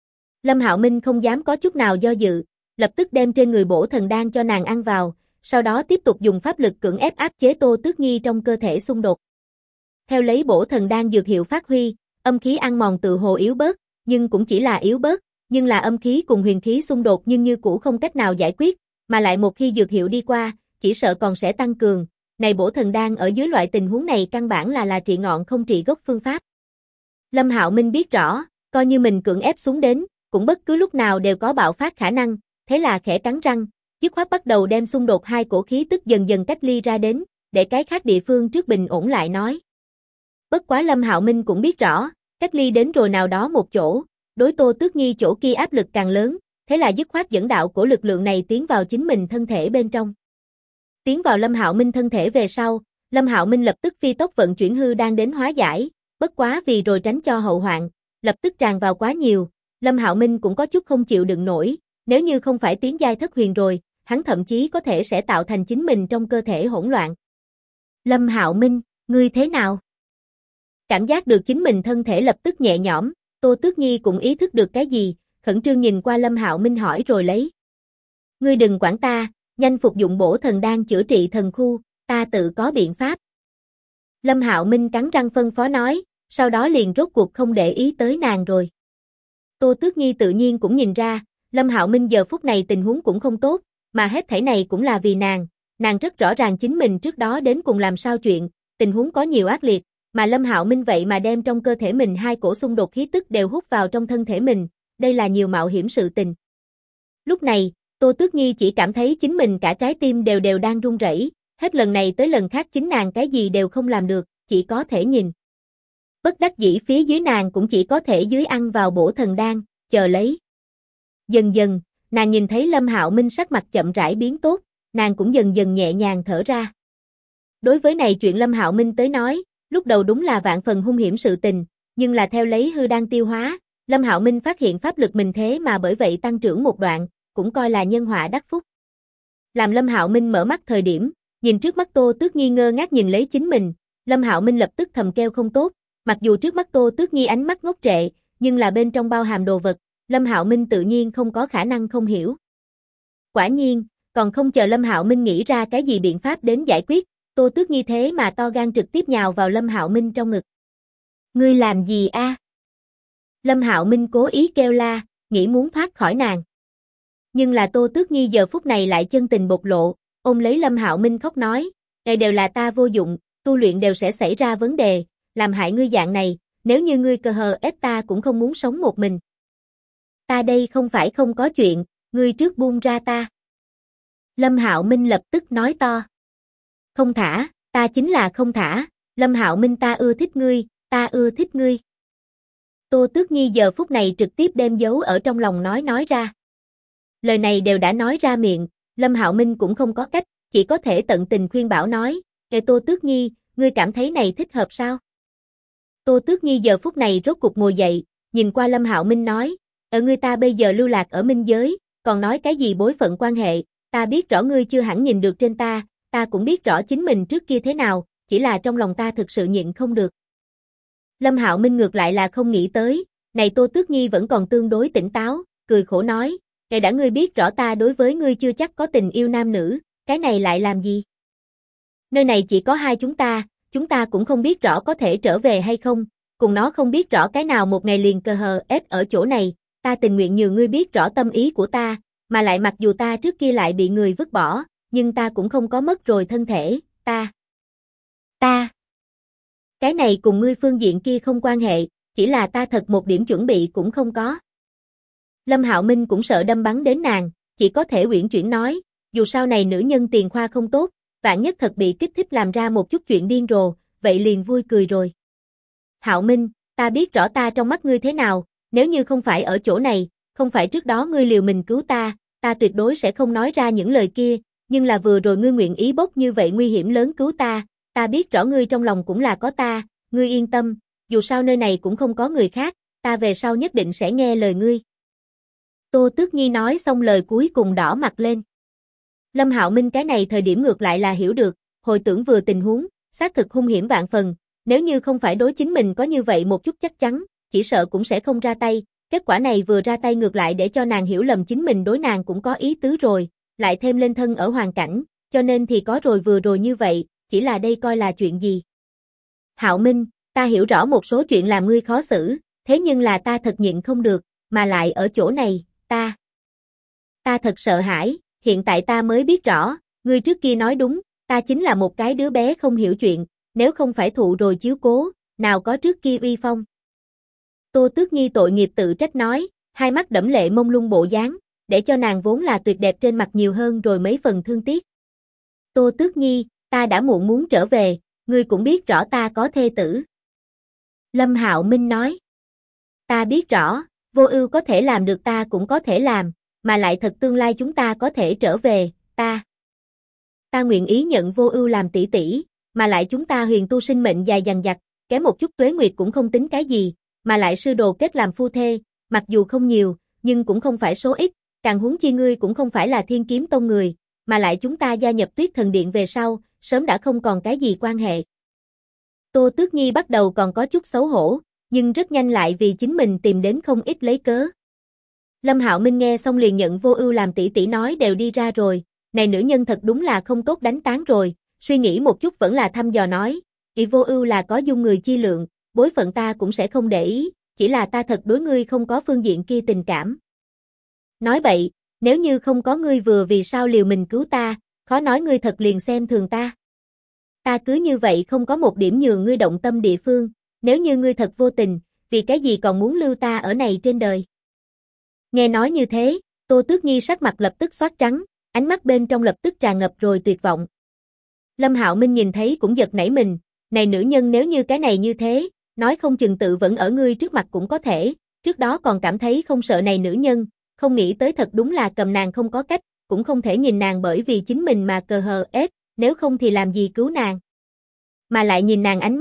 Lâm Hạo Minh không dám có chút nào do dự, lập tức đem trên người bổ thần đan cho nàng ăn vào, sau đó tiếp tục dùng pháp lực cưỡng ép áp chế Tô Tước Nhi trong cơ thể xung đột. Theo lấy bổ thần đan dược hiệu phát huy, âm khí ăn mòn tự hồ yếu bớt, nhưng cũng chỉ là yếu bớt, nhưng là âm khí cùng huyền khí xung đột nhưng như cũ không cách nào giải quyết, mà lại một khi dược hiệu đi qua, chỉ sợ còn sẽ tăng cường. Này bổ thần đan ở dưới loại tình huống này căn bản là trị ngọn không trị gốc phương pháp. Lâm Hạo Minh biết rõ, coi như mình cưỡng ép xuống đến, cũng bất cứ lúc nào đều có bạo phát khả năng, thế là khẽ cắn răng, dứt khoát bắt đầu đem xung đột hai cổ khí tức dần dần cách ly ra đến, để cái khác địa phương trước bình ổn lại nói. Bất quá Lâm Hạo Minh cũng biết rõ, cách ly đến rồi nào đó một chỗ, đối Tô Tước Nhi chỗ kia áp lực càng lớn, thế là dứt khoát dẫn đạo của lực lượng này tiến vào chính mình thân thể bên trong. Tiến vào Lâm Hạo Minh thân thể về sau, Lâm Hạo Minh lập tức phi tốc vận chuyển hư đan đến hóa giải, bất quá vì rồi tránh cho hậu hoạn, lập tức tràn vào quá nhiều, Lâm Hạo Minh cũng có chút không chịu đựng nổi, nếu như không phải tiến giai thất huyền rồi, hắn thậm chí có thể sẽ tạo thành chính mình trong cơ thể hỗn loạn. Lâm Hạo Minh, ngươi thế nào? Cảm giác được chính mình thân thể lập tức nhẹ nhõm, Tô Tước Nhi cũng ý thức được cái gì, khẩn trương nhìn qua Lâm Hạo Minh hỏi rồi lấy. Ngươi đừng quản ta, nhanh phục dụng bổ thần đan chữa trị thần khu, ta tự có biện pháp. Lâm Hạo Minh cắn răng phân phó nói, sau đó liền rốt cuộc không để ý tới nàng rồi. Tô Tước Nhi tự nhiên cũng nhìn ra, Lâm Hạo Minh giờ phút này tình huống cũng không tốt, mà hết thảy này cũng là vì nàng rất rõ ràng chính mình trước đó đến cùng làm sao chuyện, tình huống có nhiều ác liệt, mà Lâm Hạo Minh vậy mà đem trong cơ thể mình hai cổ xung đột khí tức đều hút vào trong thân thể mình, đây là nhiều mạo hiểm sự tình. Lúc này, Tô Tước Nhi chỉ cảm thấy chính mình cả trái tim đều đang run rẩy, hết lần này tới lần khác chính nàng cái gì đều không làm được, chỉ có thể nhìn. Bất đắc dĩ phía dưới nàng cũng chỉ có thể dưới ăn vào bổ thần đan, chờ lấy. Dần dần, nàng nhìn thấy Lâm Hạo Minh sắc mặt chậm rãi biến tốt, nàng cũng dần dần nhẹ nhàng thở ra. Đối với này chuyện Lâm Hạo Minh tới nói, lúc đầu đúng là vạn phần hung hiểm sự tình, nhưng là theo lấy hư đan tiêu hóa, Lâm Hạo Minh phát hiện pháp lực mình thế mà bởi vậy tăng trưởng một đoạn, cũng coi là nhân họa đắc phúc. Làm Lâm Hạo Minh mở mắt thời điểm, nhìn trước mắt Tô Tước Nhi ngơ ngác nhìn lấy chính mình, Lâm Hạo Minh lập tức thầm kêu không tốt, mặc dù trước mắt Tô Tước Nhi ánh mắt ngốc trệ, nhưng là bên trong bao hàm đồ vật, Lâm Hạo Minh tự nhiên không có khả năng không hiểu. Quả nhiên, còn không chờ Lâm Hạo Minh nghĩ ra cái gì biện pháp đến giải quyết, Tô Tước Nhi thế mà to gan trực tiếp nhào vào Lâm Hạo Minh trong ngực. Ngươi làm gì a? Lâm Hạo Minh cố ý kêu la, nghĩ muốn thoát khỏi nàng. Nhưng là Tô Tước Nhi giờ phút này lại chân tình bộc lộ, ôm lấy Lâm Hạo Minh khóc nói, "Đây đều là ta vô dụng, tu luyện đều sẽ xảy ra vấn đề, làm hại ngươi dạng này, nếu như ngươi cơ hờ ép ta cũng không muốn sống một mình. Ta đây không phải không có chuyện, ngươi trước buông ra ta." Lâm Hạo Minh lập tức nói to. "Không thả, ta chính là không thả, Lâm Hạo Minh ta ưa thích ngươi, ta ưa thích ngươi." Tô Tước Nhi giờ phút này trực tiếp đem giấu ở trong lòng nói ra. Lời này đều đã nói ra miệng, Lâm Hạo Minh cũng không có cách, chỉ có thể tận tình khuyên bảo nói, Tô Tước Nhi, ngươi cảm thấy này thích hợp sao?" Tô Tước Nhi giờ phút này rốt cục ngồi dậy, nhìn qua Lâm Hạo Minh nói, Ngươi ta bây giờ lưu lạc ở minh giới, còn nói cái gì bối phận quan hệ, ta biết rõ ngươi chưa hẳn nhìn được trên ta cũng biết rõ chính mình trước kia thế nào, chỉ là trong lòng ta thực sự nhịn không được." Lâm Hạo Minh ngược lại là không nghĩ tới, này Tô Tước Nhi vẫn còn tương đối tỉnh táo, cười khổ nói, đã ngươi biết rõ ta đối với ngươi chưa chắc có tình yêu nam nữ, cái này lại làm gì? Nơi này chỉ có hai chúng ta cũng không biết rõ có thể trở về hay không, cùng nó không biết rõ cái nào một ngày liền cơ hờ ép ở chỗ này, ta tình nguyện nhường ngươi biết rõ tâm ý của ta, mà lại mặc dù ta trước kia lại bị người vứt bỏ, nhưng ta cũng không có mất rồi thân thể, ta. Cái này cùng ngươi phương diện kia không quan hệ, chỉ là ta thật một điểm chuẩn bị cũng không có. Lâm Hạo Minh cũng sợ đâm bắn đến nàng, chỉ có thể uyển chuyển nói, dù sau này nữ nhân tiền khoa không tốt, vạn nhất thật bị kích thích làm ra một chút chuyện điên rồ, vậy liền vui cười rồi. Hạo Minh, ta biết rõ ta trong mắt ngươi thế nào, nếu như không phải ở chỗ này, không phải trước đó ngươi liều mình cứu ta tuyệt đối sẽ không nói ra những lời kia, nhưng là vừa rồi ngươi nguyện ý bốc như vậy nguy hiểm lớn cứu ta biết rõ ngươi trong lòng cũng là có ta, ngươi yên tâm, dù sao nơi này cũng không có người khác, ta về sau nhất định sẽ nghe lời ngươi. Tô Tước Nhi nói xong lời cuối cùng đỏ mặt lên. Lâm Hạo Minh cái này thời điểm ngược lại là hiểu được, hồi tưởng vừa tình huống, xác thực hung hiểm vạn phần, nếu như không phải đối chính mình có như vậy một chút chắc chắn, chỉ sợ cũng sẽ không ra tay, kết quả này vừa ra tay ngược lại để cho nàng hiểu lầm chính mình đối nàng cũng có ý tứ rồi, lại thêm lên thân ở hoàn cảnh, cho nên thì có rồi vừa rồi như vậy, chỉ là đây coi là chuyện gì. Hạo Minh, ta hiểu rõ một số chuyện làm ngươi khó xử, thế nhưng là ta thật nhịn không được, mà lại ở chỗ này, ta thật sợ hãi, hiện tại ta mới biết rõ, ngươi trước kia nói đúng, ta chính là một cái đứa bé không hiểu chuyện, nếu không phải thụ rồi chiếu cố, nào có trước kia uy phong. Tô Tước Nhi tội nghiệp tự trách nói, hai mắt đẫm lệ mông lung bộ dáng, để cho nàng vốn là tuyệt đẹp trên mặt nhiều hơn rồi mấy phần thương tiếc. Tô Tước Nhi, ta đã muộn muốn trở về, ngươi cũng biết rõ ta có thê tử. Lâm Hạo Minh nói, ta biết rõ, Vô Ưu có thể làm được ta cũng có thể làm, mà lại thật tương lai chúng ta có thể trở về, ta nguyện ý nhận Vô Ưu làm tỷ tỷ, mà lại chúng ta huyền tu sinh mệnh dài dằng dặc, kém một chút tuế nguyệt cũng không tính cái gì, mà lại sư đồ kết làm phu thê, mặc dù không nhiều, nhưng cũng không phải số ít, càng huống chi ngươi cũng không phải là Thiên Kiếm Tông người, mà lại chúng ta gia nhập Tuyết Thần Điện về sau, sớm đã không còn cái gì quan hệ. Tô Tước Nhi bắt đầu còn có chút xấu hổ, nhưng rất nhanh lại vì chính mình tìm đến không ít lấy cớ. Lâm Hạo Minh nghe xong liền nhận Vô Ưu làm tỷ tỷ nói đều đi ra rồi, này nữ nhân thật đúng là không tốt đánh tán rồi, suy nghĩ một chút vẫn là thăm dò nói, Vô Ưu là có dung người chi lượng, bối phận ta cũng sẽ không để ý, chỉ là ta thật đối ngươi không có phương diện kia tình cảm. Nói bậy, nếu như không có ngươi vừa vì sao liều mình cứu ta, khó nói ngươi thật liền xem thường ta. Ta cứ như vậy không có một điểm nhường ngươi động tâm địa phương, nếu như ngươi thật vô tình, vì cái gì còn muốn lưu ta ở này trên đời. Nghe nói như thế, Tô Tước Nhi sắc mặt lập tức xóa trắng, ánh mắt bên trong lập tức tràn ngập rồi tuyệt vọng. Lâm Hạo Minh nhìn thấy cũng giật nảy mình, này nữ nhân nếu như cái này như thế, nói không chừng tự vẫn ở ngươi trước mặt cũng có thể, trước đó còn cảm thấy không sợ này nữ nhân, không nghĩ tới thật đúng là cầm nàng không có cách, cũng không thể nhìn nàng bởi vì chính mình mà cờ hờ ép, nếu không thì làm gì cứu nàng. Mà lại nhìn nàng ánh mắt,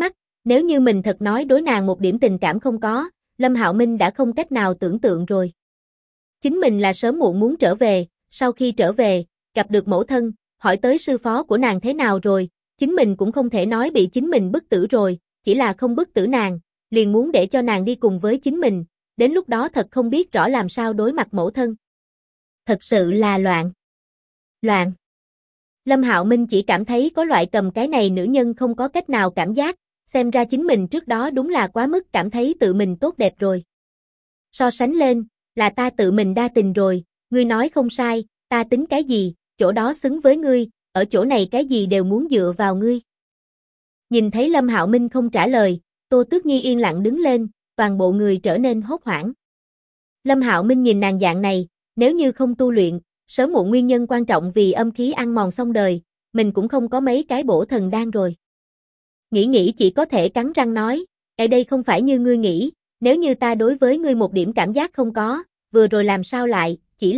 Nếu như mình thật nói đối nàng một điểm tình cảm không có, Lâm Hạo Minh đã không cách nào tưởng tượng rồi. Chính mình là sớm muộn muốn trở về, sau khi trở về, gặp được mẫu thân, hỏi tới sư phó của nàng thế nào rồi, chính mình cũng không thể nói bị chính mình bức tử rồi, chỉ là không bức tử nàng, liền muốn để cho nàng đi cùng với chính mình, đến lúc đó thật không biết rõ làm sao đối mặt mẫu thân. Thật sự là loạn. Loạn. Lâm Hạo Minh chỉ cảm thấy có loại cầm cái này nữ nhân không có cách nào cảm giác, xem ra chính mình trước đó đúng là quá mức cảm thấy tự mình tốt đẹp rồi. So sánh lên, là ta tự mình đa tình rồi, ngươi nói không sai, ta tính cái gì, chỗ đó xứng với ngươi, ở chỗ này cái gì đều muốn dựa vào ngươi. Nhìn thấy Lâm Hạo Minh không trả lời, Tô Tước Nhi yên lặng đứng lên, toàn bộ người trở nên hốt hoảng. Lâm Hạo Minh nhìn nàng dạng này, nếu như không tu luyện, sớm muộn nguyên nhân quan trọng vì âm khí ăn mòn xong đời, mình cũng không có mấy cái bổ thần đan rồi. Nghĩ chỉ có thể cắn răng nói, ở đây không phải như ngươi nghĩ, nếu như ta đối với ngươi một điểm cảm giác không có, vừa rồi làm sao lại, chỉ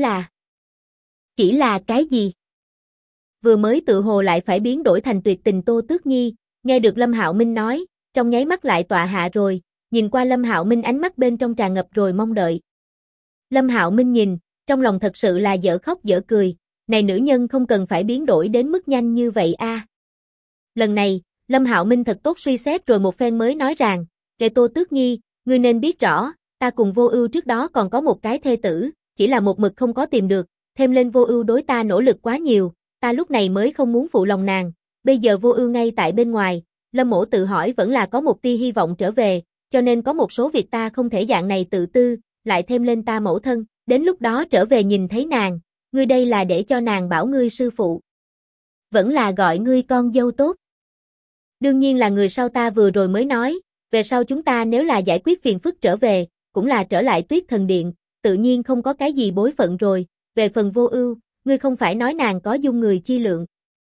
là cái gì? Vừa mới tự hồ lại phải biến đổi thành tuyệt tình Tô Tước Nhi, nghe được Lâm Hạo Minh nói, trong nháy mắt lại tọa hạ rồi, nhìn qua Lâm Hạo Minh ánh mắt bên trong tràn ngập rồi mong đợi. Lâm Hạo Minh nhìn, trong lòng thật sự là dở khóc dở cười, này nữ nhân không cần phải biến đổi đến mức nhanh như vậy a. Lần này, Lâm Hạo Minh thật tốt suy xét rồi một phen mới nói rằng, kệ Tô Tước Nhi, ngươi nên biết rõ, ta cùng Vô Ưu trước đó còn có một cái thê tử, chỉ là một mực không có tìm được, thêm lên Vô Ưu đối ta nỗ lực quá nhiều, ta lúc này mới không muốn phụ lòng nàng, bây giờ Vô Ưu ngay tại bên ngoài, Lâm mỗ tự hỏi vẫn là có một tia hy vọng trở về, cho nên có một số việc ta không thể dạng này tự tư, lại thêm lên ta mẫu thân, đến lúc đó trở về nhìn thấy nàng, ngươi đây là để cho nàng bảo ngươi sư phụ, vẫn là gọi ngươi con dâu tốt. Đương nhiên là người sau ta vừa rồi mới nói, về sau chúng ta nếu là giải quyết phiền phức trở về, cũng là trở lại Tuyết Thần Điện, tự nhiên không có cái gì bối phận rồi, về phần Vô Ưu, ngươi không phải nói nàng có dung người chi lượng.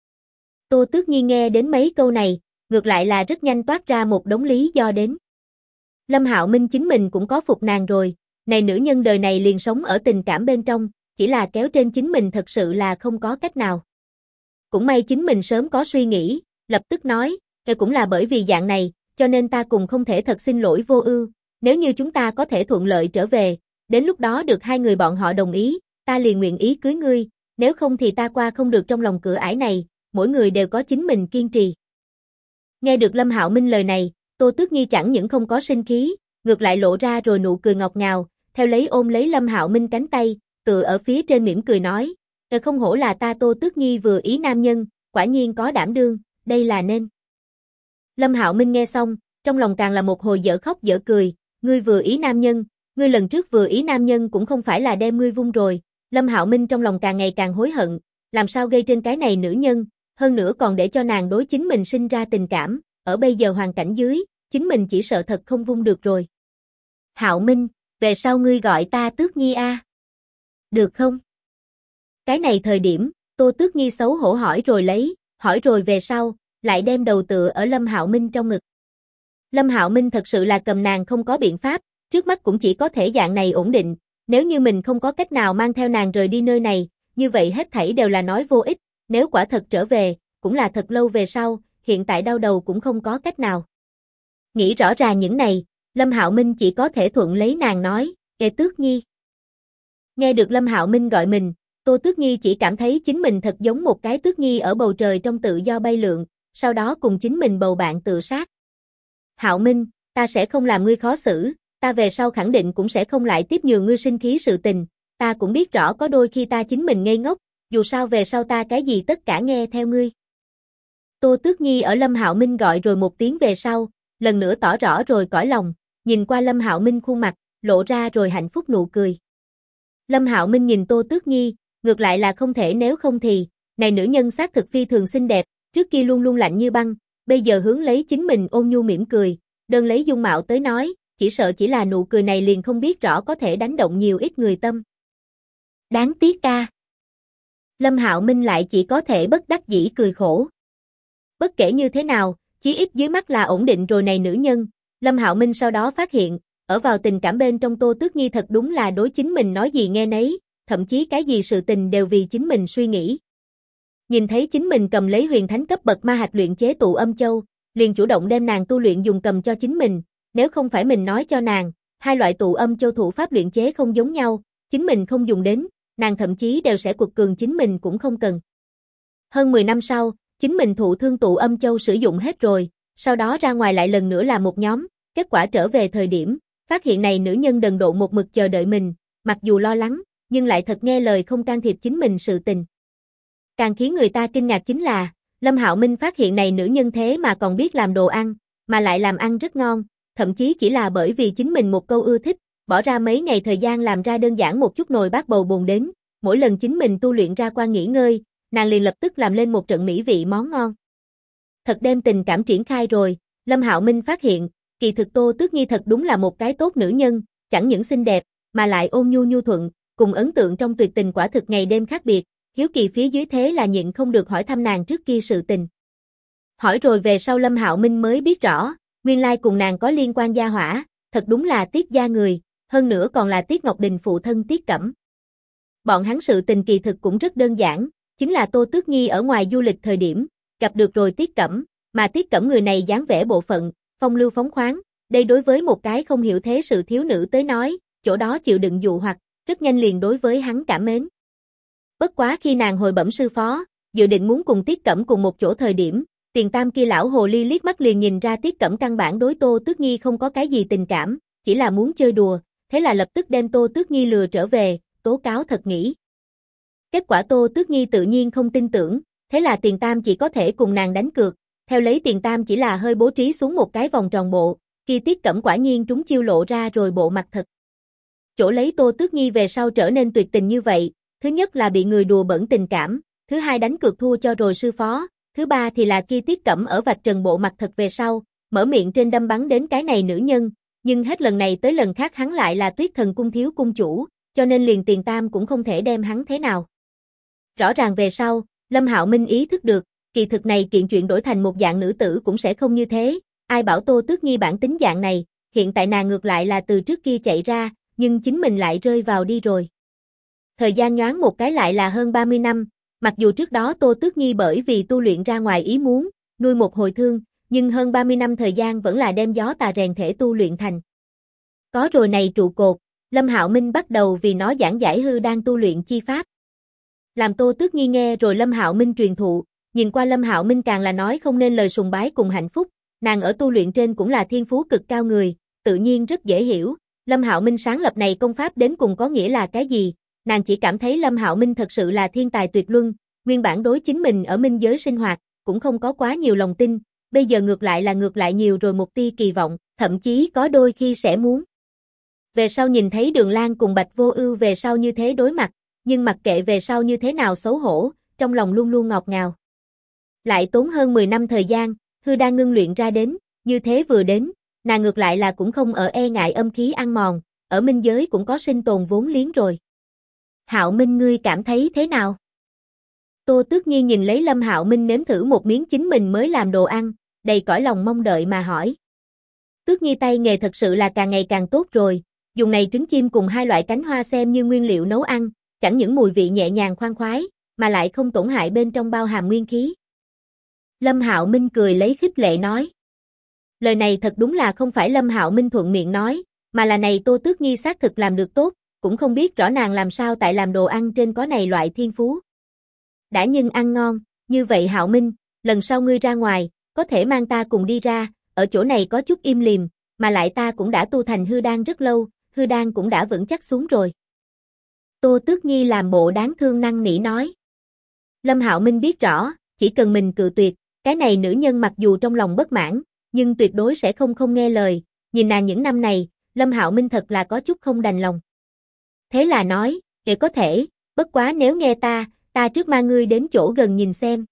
Tô Tước Nhi nghe đến mấy câu này, ngược lại là rất nhanh toát ra một đống lý do đến. Lâm Hạo Minh chính mình cũng có phục nàng rồi, này nữ nhân đời này liền sống ở tình cảm bên trong, chỉ là kéo trên chính mình thật sự là không có cách nào. Cũng may chính mình sớm có suy nghĩ, lập tức nói, cũng là bởi vì dạng này, cho nên ta cùng không thể thật xin lỗi Vô Ưu, nếu như chúng ta có thể thuận lợi trở về, đến lúc đó được hai người bọn họ đồng ý, ta liền nguyện ý cưới ngươi, nếu không thì ta qua không được trong lòng cửa ải này, mỗi người đều có chính mình kiên trì. Nghe được Lâm Hạo Minh lời này, Tô Tước Nhi chẳng những không có sinh khí, ngược lại lộ ra rồi nụ cười ngọt ngào, theo lấy ôm lấy Lâm Hạo Minh cánh tay, tựa ở phía trên mỉm cười nói, không hổ là ta Tô Tước Nhi vừa ý nam nhân, quả nhiên có đảm đương, đây là nên. Lâm Hạo Minh nghe xong, trong lòng càng là một hồi dở khóc dở cười, ngươi vừa ý nam nhân, ngươi lần trước vừa ý nam nhân cũng không phải là đem ngươi vung rồi. Lâm Hạo Minh trong lòng càng ngày càng hối hận, làm sao gây trên cái này nữ nhân, hơn nữa còn để cho nàng đối chính mình sinh ra tình cảm, ở bây giờ hoàn cảnh dưới, chính mình chỉ sợ thật không vung được rồi. Hạo Minh, về sau ngươi gọi ta Tước Nhi a. Được không? Cái này thời điểm, Tô Tước Nhi xấu hổ hỏi rồi về sau, lại đem đầu tựa ở Lâm Hạo Minh trong ngực. Lâm Hạo Minh thật sự là cầm nàng không có biện pháp, trước mắt cũng chỉ có thể dạng này ổn định, nếu như mình không có cách nào mang theo nàng rời đi nơi này, như vậy hết thảy đều là nói vô ích, nếu quả thật trở về, cũng là thật lâu về sau, hiện tại đau đầu cũng không có cách nào. Nghĩ rõ ràng những này, Lâm Hạo Minh chỉ có thể thuận lấy nàng nói, Tước Nhi. Nghe được Lâm Hạo Minh gọi mình, Tô Tước Nhi chỉ cảm thấy chính mình thật giống một cái tước nhi ở bầu trời trong tự do bay lượn, sau đó cùng chính mình bầu bạn tự sát. Hạo Minh, ta sẽ không làm ngươi khó xử, ta về sau khẳng định cũng sẽ không lại tiếp nhường ngươi sinh khí sự tình, ta cũng biết rõ có đôi khi ta chính mình ngây ngốc, dù sao về sau ta cái gì tất cả nghe theo ngươi. Tô Tước Nhi ở Lâm Hạo Minh gọi rồi một tiếng về sau, lần nữa tỏ rõ rồi cõi lòng, nhìn qua Lâm Hạo Minh khuôn mặt, lộ ra rồi hạnh phúc nụ cười. Lâm Hạo Minh nhìn Tô Tước Nhi, ngược lại là không thể nếu không thì, này nữ nhân xác thực phi thường xinh đẹp, trước kia luôn luôn lạnh như băng, bây giờ hướng lấy chính mình ôn nhu mỉm cười, đơn lấy dung mạo tới nói, chỉ sợ chỉ là nụ cười này liền không biết rõ có thể đánh động nhiều ít người tâm. Đáng tiếc ca. Lâm Hạo Minh lại chỉ có thể bất đắc dĩ cười khổ. Bất kể như thế nào, chí ít dưới mắt là ổn định rồi này nữ nhân, Lâm Hạo Minh sau đó phát hiện, ở vào tình cảm bên trong Tô Tước Nhi thật đúng là đối chính mình nói gì nghe nấy, thậm chí cái gì sự tình đều vì chính mình suy nghĩ. Nhìn thấy chính mình cầm lấy huyền thánh cấp bậc ma hạch luyện chế tụ âm châu, liền chủ động đem nàng tu luyện dùng cầm cho chính mình, nếu không phải mình nói cho nàng, hai loại tụ âm châu thủ pháp luyện chế không giống nhau, chính mình không dùng đến, nàng thậm chí đều sẽ quật cường chính mình cũng không cần. Hơn 10 năm sau, chính mình thụ thương tụ âm châu sử dụng hết rồi, sau đó ra ngoài lại lần nữa là một nhóm, kết quả trở về thời điểm, phát hiện này nữ nhân đần độn một mực chờ đợi mình, mặc dù lo lắng, nhưng lại thật nghe lời không can thiệp chính mình sự tình. Càng khiến người ta kinh ngạc chính là, Lâm Hạo Minh phát hiện này nữ nhân thế mà còn biết làm đồ ăn, mà lại làm ăn rất ngon, thậm chí chỉ là bởi vì chính mình một câu ưa thích, bỏ ra mấy ngày thời gian làm ra đơn giản một chút nồi bát bầu bồn đến, mỗi lần chính mình tu luyện ra qua nghỉ ngơi, nàng liền lập tức làm lên một trận mỹ vị món ngon. Thật đem tình cảm triển khai rồi, Lâm Hạo Minh phát hiện, kỳ thực Tô Tước Nhi thật đúng là một cái tốt nữ nhân, chẳng những xinh đẹp, mà lại ôn nhu nhu thuận, cùng ấn tượng trong tuyệt tình quả thực ngày đêm khác biệt, hiếu kỳ phía dưới thế là nhịn không được hỏi thăm nàng trước kia sự tình. Hỏi rồi về sau Lâm Hạo Minh mới biết rõ, nguyên lai cùng nàng có liên quan gia hỏa, thật đúng là Tiết gia người, hơn nữa còn là Tiết Ngọc Đình phụ thân Tiết Cẩm. Bọn hắn sự tình kỳ thực cũng rất đơn giản, chính là Tô Tước Nhi ở ngoài du lịch thời điểm, gặp được rồi Tiết Cẩm, mà Tiết Cẩm người này dáng vẻ bộ phận, phong lưu phóng khoáng, đây đối với một cái không hiểu thế sự thiếu nữ tới nói, chỗ đó chịu đựng dụ hoặc, rất nhanh liền đối với hắn cảm mến. Bất quá khi nàng hồi bẩm sư phó, dự định muốn cùng Tiết Cẩm cùng một chỗ thời điểm, Tiền Tam kia lão hồ ly liếc mắt liền nhìn ra Tiết Cẩm căn bản đối Tô Tước Nhi không có cái gì tình cảm, chỉ là muốn chơi đùa, thế là lập tức đem Tô Tước Nhi lừa trở về, tố cáo thật nghĩ. Kết quả Tô Tước Nhi tự nhiên không tin tưởng, thế là Tiền Tam chỉ có thể cùng nàng đánh cược, theo lấy Tiền Tam chỉ là hơi bố trí xuống một cái vòng tròn bộ, khi Tiết Cẩm quả nhiên trúng chiêu lộ ra rồi bộ mặt thật. Chỗ lấy Tô Tước Nhi về sau trở nên tuyệt tình như vậy, thứ nhất là bị người đùa bỡn tình cảm, thứ hai đánh cược thua cho rồi sư phó, thứ ba thì là khi Tiết Cẩm ở vạch trần bộ mặt thật về sau, mở miệng trên đâm bắn đến cái này nữ nhân, nhưng hết lần này tới lần khác hắn lại là Tuyết Thần cung thiếu cung chủ, cho nên liền Tiền Tam cũng không thể đem hắn thế nào. Rõ ràng về sau, Lâm Hạo Minh ý thức được, kỳ thực này kiện chuyện đổi thành một dạng nữ tử cũng sẽ không như thế, ai bảo Tô Tước Nhi bản tính dạng này, hiện tại nàng ngược lại là từ trước kia chạy ra, nhưng chính mình lại rơi vào đi rồi. Thời gian nhoáng một cái lại là hơn 30 năm, mặc dù trước đó Tô Tước Nhi bởi vì tu luyện ra ngoài ý muốn, nuôi một hồi thương, nhưng hơn 30 năm thời gian vẫn là đem gió tà rèn thể tu luyện thành. Có rồi này trụ cột, Lâm Hạo Minh bắt đầu vì nó giảng giải hư đang tu luyện chi pháp. Làm Tô Tước Nhi nghe rồi Lâm Hạo Minh truyền thụ, nhìn qua Lâm Hạo Minh càng là nói không nên lời sùng bái cùng hạnh phúc, nàng ở tu luyện trên cũng là thiên phú cực cao người, tự nhiên rất dễ hiểu, Lâm Hạo Minh sáng lập này công pháp đến cùng có nghĩa là cái gì, nàng chỉ cảm thấy Lâm Hạo Minh thật sự là thiên tài tuyệt luân, nguyên bản đối chính mình ở minh giới sinh hoạt, cũng không có quá nhiều lòng tin, bây giờ ngược lại nhiều rồi một tia kỳ vọng, thậm chí có đôi khi sẽ muốn. Về sau nhìn thấy Đường Lan cùng Bạch Vô Ưu về sau như thế đối mặt, nhưng mặc kệ về sau như thế nào xấu hổ, trong lòng luôn luôn ngọt ngào. Lại tốn hơn 10 năm thời gian, hư đan ngưng luyện ra đến, như thế vừa đến, nàng ngược lại là cũng không ở e ngại âm khí ăn mòn, ở minh giới cũng có sinh tồn vốn liếng rồi. Hạo Minh ngươi cảm thấy thế nào? Tô Tước Nhi nhìn lấy Lâm Hạo Minh nếm thử một miếng chính mình mới làm đồ ăn, đầy cõi lòng mong đợi mà hỏi. Tước Nhi tay nghề thật sự là càng ngày càng tốt rồi, dùng này trứng chim cùng hai loại cánh hoa xem như nguyên liệu nấu ăn, chẳng những mùi vị nhẹ nhàng khoan khoái, mà lại không tổn hại bên trong bao hàm nguyên khí. Lâm Hạo Minh cười lấy khích lệ nói. Lời này thật đúng là không phải Lâm Hạo Minh thuận miệng nói, mà là này Tô Tước Nhi xác thực làm được tốt, cũng không biết rõ nàng làm sao tại làm đồ ăn trên có này loại thiên phú. Đã nhưng ăn ngon, như vậy Hạo Minh, lần sau ngươi ra ngoài, có thể mang ta cùng đi ra, ở chỗ này có chút im lìm, mà lại ta cũng đã tu thành hư đan rất lâu, hư đan cũng đã vững chắc xuống rồi. Tô Tước Nhi làm bộ đáng thương năn nỉ nói. Lâm Hạo Minh biết rõ, chỉ cần mình cự tuyệt, cái này nữ nhân mặc dù trong lòng bất mãn, nhưng tuyệt đối sẽ không nghe lời, nhìn nàng những năm này, Lâm Hạo Minh thật là có chút không đành lòng. Thế là nói, kể có thể, bất quá nếu nghe ta trước mang ngươi đến chỗ gần nhìn xem.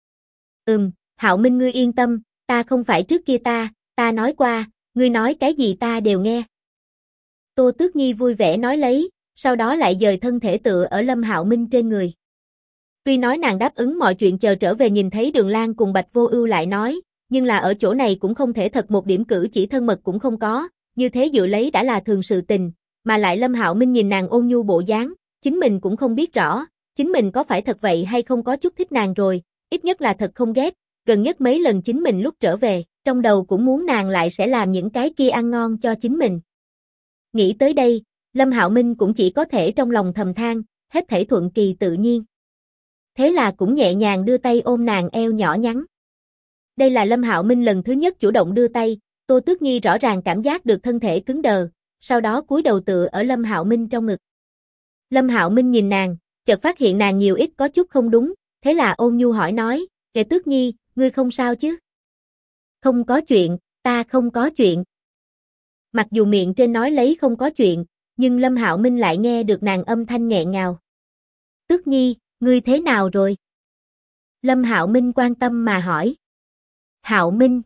Hạo Minh ngươi yên tâm, ta không phải trước kia ta nói qua, ngươi nói cái gì ta đều nghe. Tô Tước Nhi vui vẻ nói lấy, sau đó lại dời thân thể tựa ở Lâm Hạo Minh trên người. Tuy nói nàng đáp ứng mọi chuyện chờ trở về nhìn thấy Đường Lan cùng Bạch Vô Ưu lại nói, nhưng là ở chỗ này cũng không thể thật một điểm cử chỉ thân mật cũng không có, như thế dự lấy đã là thường sự tình, mà lại Lâm Hạo Minh nhìn nàng ôn nhu bộ dáng, chính mình cũng không biết rõ, chính mình có phải thật vậy hay không có chút thích nàng rồi, ít nhất là thật không ghét, gần nhất mấy lần chính mình lúc trở về, trong đầu cũng muốn nàng lại sẽ làm những cái kia ăn ngon cho chính mình. Nghĩ tới đây, Lâm Hạo Minh cũng chỉ có thể trong lòng thầm than, hết thảy thuận kỳ tự nhiên. Thế là cũng nhẹ nhàng đưa tay ôm nàng eo nhỏ nhắn. Đây là Lâm Hạo Minh lần thứ nhất chủ động đưa tay, Tô Tước Nhi rõ ràng cảm giác được thân thể cứng đờ, sau đó cúi đầu tựa ở Lâm Hạo Minh trong ngực. Lâm Hạo Minh nhìn nàng, chợt phát hiện nàng nhiều ít có chút không đúng, thế là ôn nhu hỏi nói, "Kệ Tước Nhi, ngươi không sao chứ?" "Không có chuyện, ta không có chuyện." Mặc dù miệng trên nói lấy không có chuyện, nhưng Lâm Hạo Minh lại nghe được nàng âm thanh nghẹn ngào. "Tước Nhi, ngươi thế nào rồi?" Lâm Hạo Minh quan tâm mà hỏi. "Hạo Minh,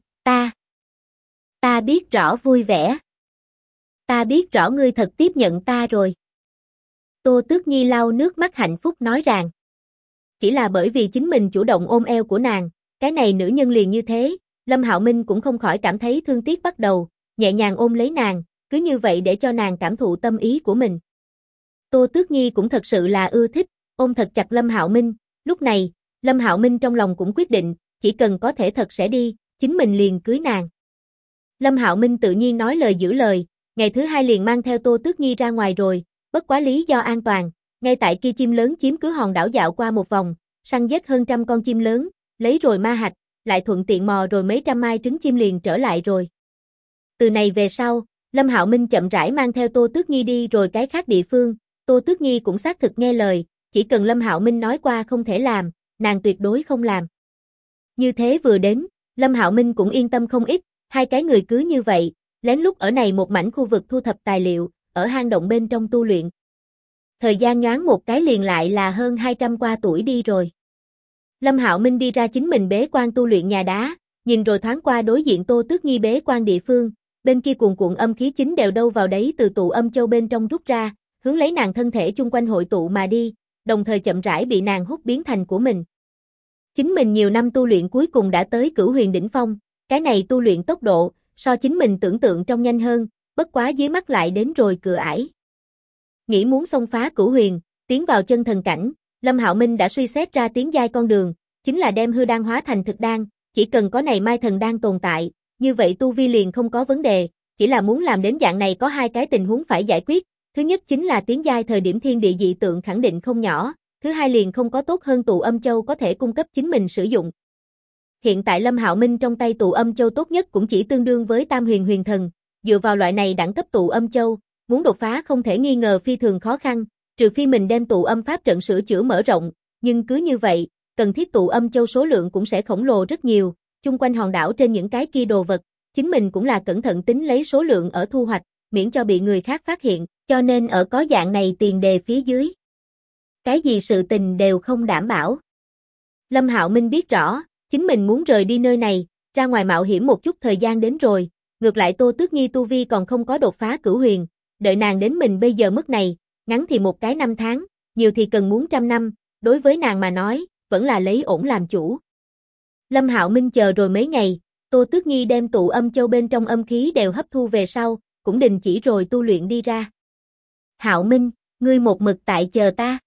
ta biết rõ vui vẻ. Ta biết rõ ngươi thật tiếp nhận ta rồi." Tô Tước Nhi lau nước mắt hạnh phúc nói rằng. Chỉ là bởi vì chính mình chủ động ôm eo của nàng, cái này nữ nhân liền như thế, Lâm Hạo Minh cũng không khỏi cảm thấy thương tiếc bắt đầu, nhẹ nhàng ôm lấy nàng, cứ như vậy để cho nàng cảm thụ tâm ý của mình. Tô Tước Nhi cũng thật sự là ưa thích, ôm thật chặt Lâm Hạo Minh, lúc này, Lâm Hạo Minh trong lòng cũng quyết định, chỉ cần có thể thật sẽ đi, chính mình liền cưới nàng. Lâm Hạo Minh tự nhiên nói lời giữ lời, ngày thứ hai liền mang theo Tô Tước Nhi ra ngoài rồi, bất quá lý do an toàn, ngay tại kia chim lớn chiếm cứ hòn đảo dạo qua một vòng, săn giết hơn 100 con chim lớn, lấy rồi ma hạch, lại thuận tiện mò rồi mấy trăm mai trứng chim liền trở lại rồi. Từ này về sau, Lâm Hạo Minh chậm rãi mang theo Tô Tước Nhi đi rồi cái khác địa phương, Tô Tước Nhi cũng xác thực nghe lời, chỉ cần Lâm Hạo Minh nói qua không thể làm, nàng tuyệt đối không làm. Như thế vừa đến, Lâm Hạo Minh cũng yên tâm không ít, hai cái người cứ như vậy, lén lút ở này một mảnh khu vực thu thập tài liệu, ở hang động bên trong tu luyện. Thời gian nhoáng một cái liền lại là hơn 200 qua tuổi đi rồi. Lâm Hạo Minh đi ra chính mình bế quan tu luyện nhà đá, nhìn rồi thoáng qua đối diện Tô Tước Nhi bế quan địa phương, bên kia cuồn cuộn âm khí chính đều đâu vào đấy từ tụ âm châu bên trong rút ra, hướng lấy nàng thân thể chung quanh hội tụ mà đi, đồng thời chậm rãi bị nàng hút biến thành của mình. Chính mình nhiều năm tu luyện cuối cùng đã tới Cửu Huyền đỉnh phong, cái này tu luyện tốc độ, so chính mình tưởng tượng trong nhanh hơn, bất quá dưới mắt lại đến rồi cửa ải. Nghĩ muốn xông phá Cửu Huyền, tiến vào chân thần cảnh, Lâm Hạo Minh đã suy xét ra tiến giai con đường, chính là đem hư đan hóa thành thực đan, chỉ cần có này mai thần đan tồn tại, như vậy tu vi liền không có vấn đề, chỉ là muốn làm đến dạng này có hai cái tình huống phải giải quyết, thứ nhất chính là tiến giai thời điểm thiên địa dị tượng khẳng định không nhỏ, thứ hai liền không có tốt hơn tụ âm châu có thể cung cấp chính mình sử dụng. Hiện tại Lâm Hạo Minh trong tay tụ âm châu tốt nhất cũng chỉ tương đương với Tam Huyền Huyền Thần, dựa vào loại này đẳng cấp tụ âm châu, muốn đột phá không thể nghi ngờ phi thường khó khăn, trừ phi mình đem tụ âm pháp trận sửa chữa mở rộng, nhưng cứ như vậy, cần thiết tụ âm châu số lượng cũng sẽ khổng lồ rất nhiều, chung quanh hòn đảo trên những cái kia đồ vật, chính mình cũng là cẩn thận tính lấy số lượng ở thu hoạch, miễn cho bị người khác phát hiện, cho nên ở có dạng này tiền đề phía dưới. Cái gì sự tình đều không đảm bảo. Lâm Hạo Minh biết rõ, chính mình muốn rời đi nơi này, ra ngoài mạo hiểm một chút thời gian đến rồi, ngược lại Tô Tước Nhi tu vi còn không có đột phá Cửu Huyền, đợi nàng đến mình bây giờ mức này, ngắn thì một cái 5 tháng, nhiều thì cần muốn 100 năm, đối với nàng mà nói, vẫn là lấy ổn làm chủ. Lâm Hạo Minh chờ rồi mấy ngày, Tô Tước Nhi đem tụ âm châu bên trong âm khí đều hấp thu về sau, cũng đình chỉ rồi tu luyện đi ra. Hạo Minh, ngươi một mực tại chờ ta.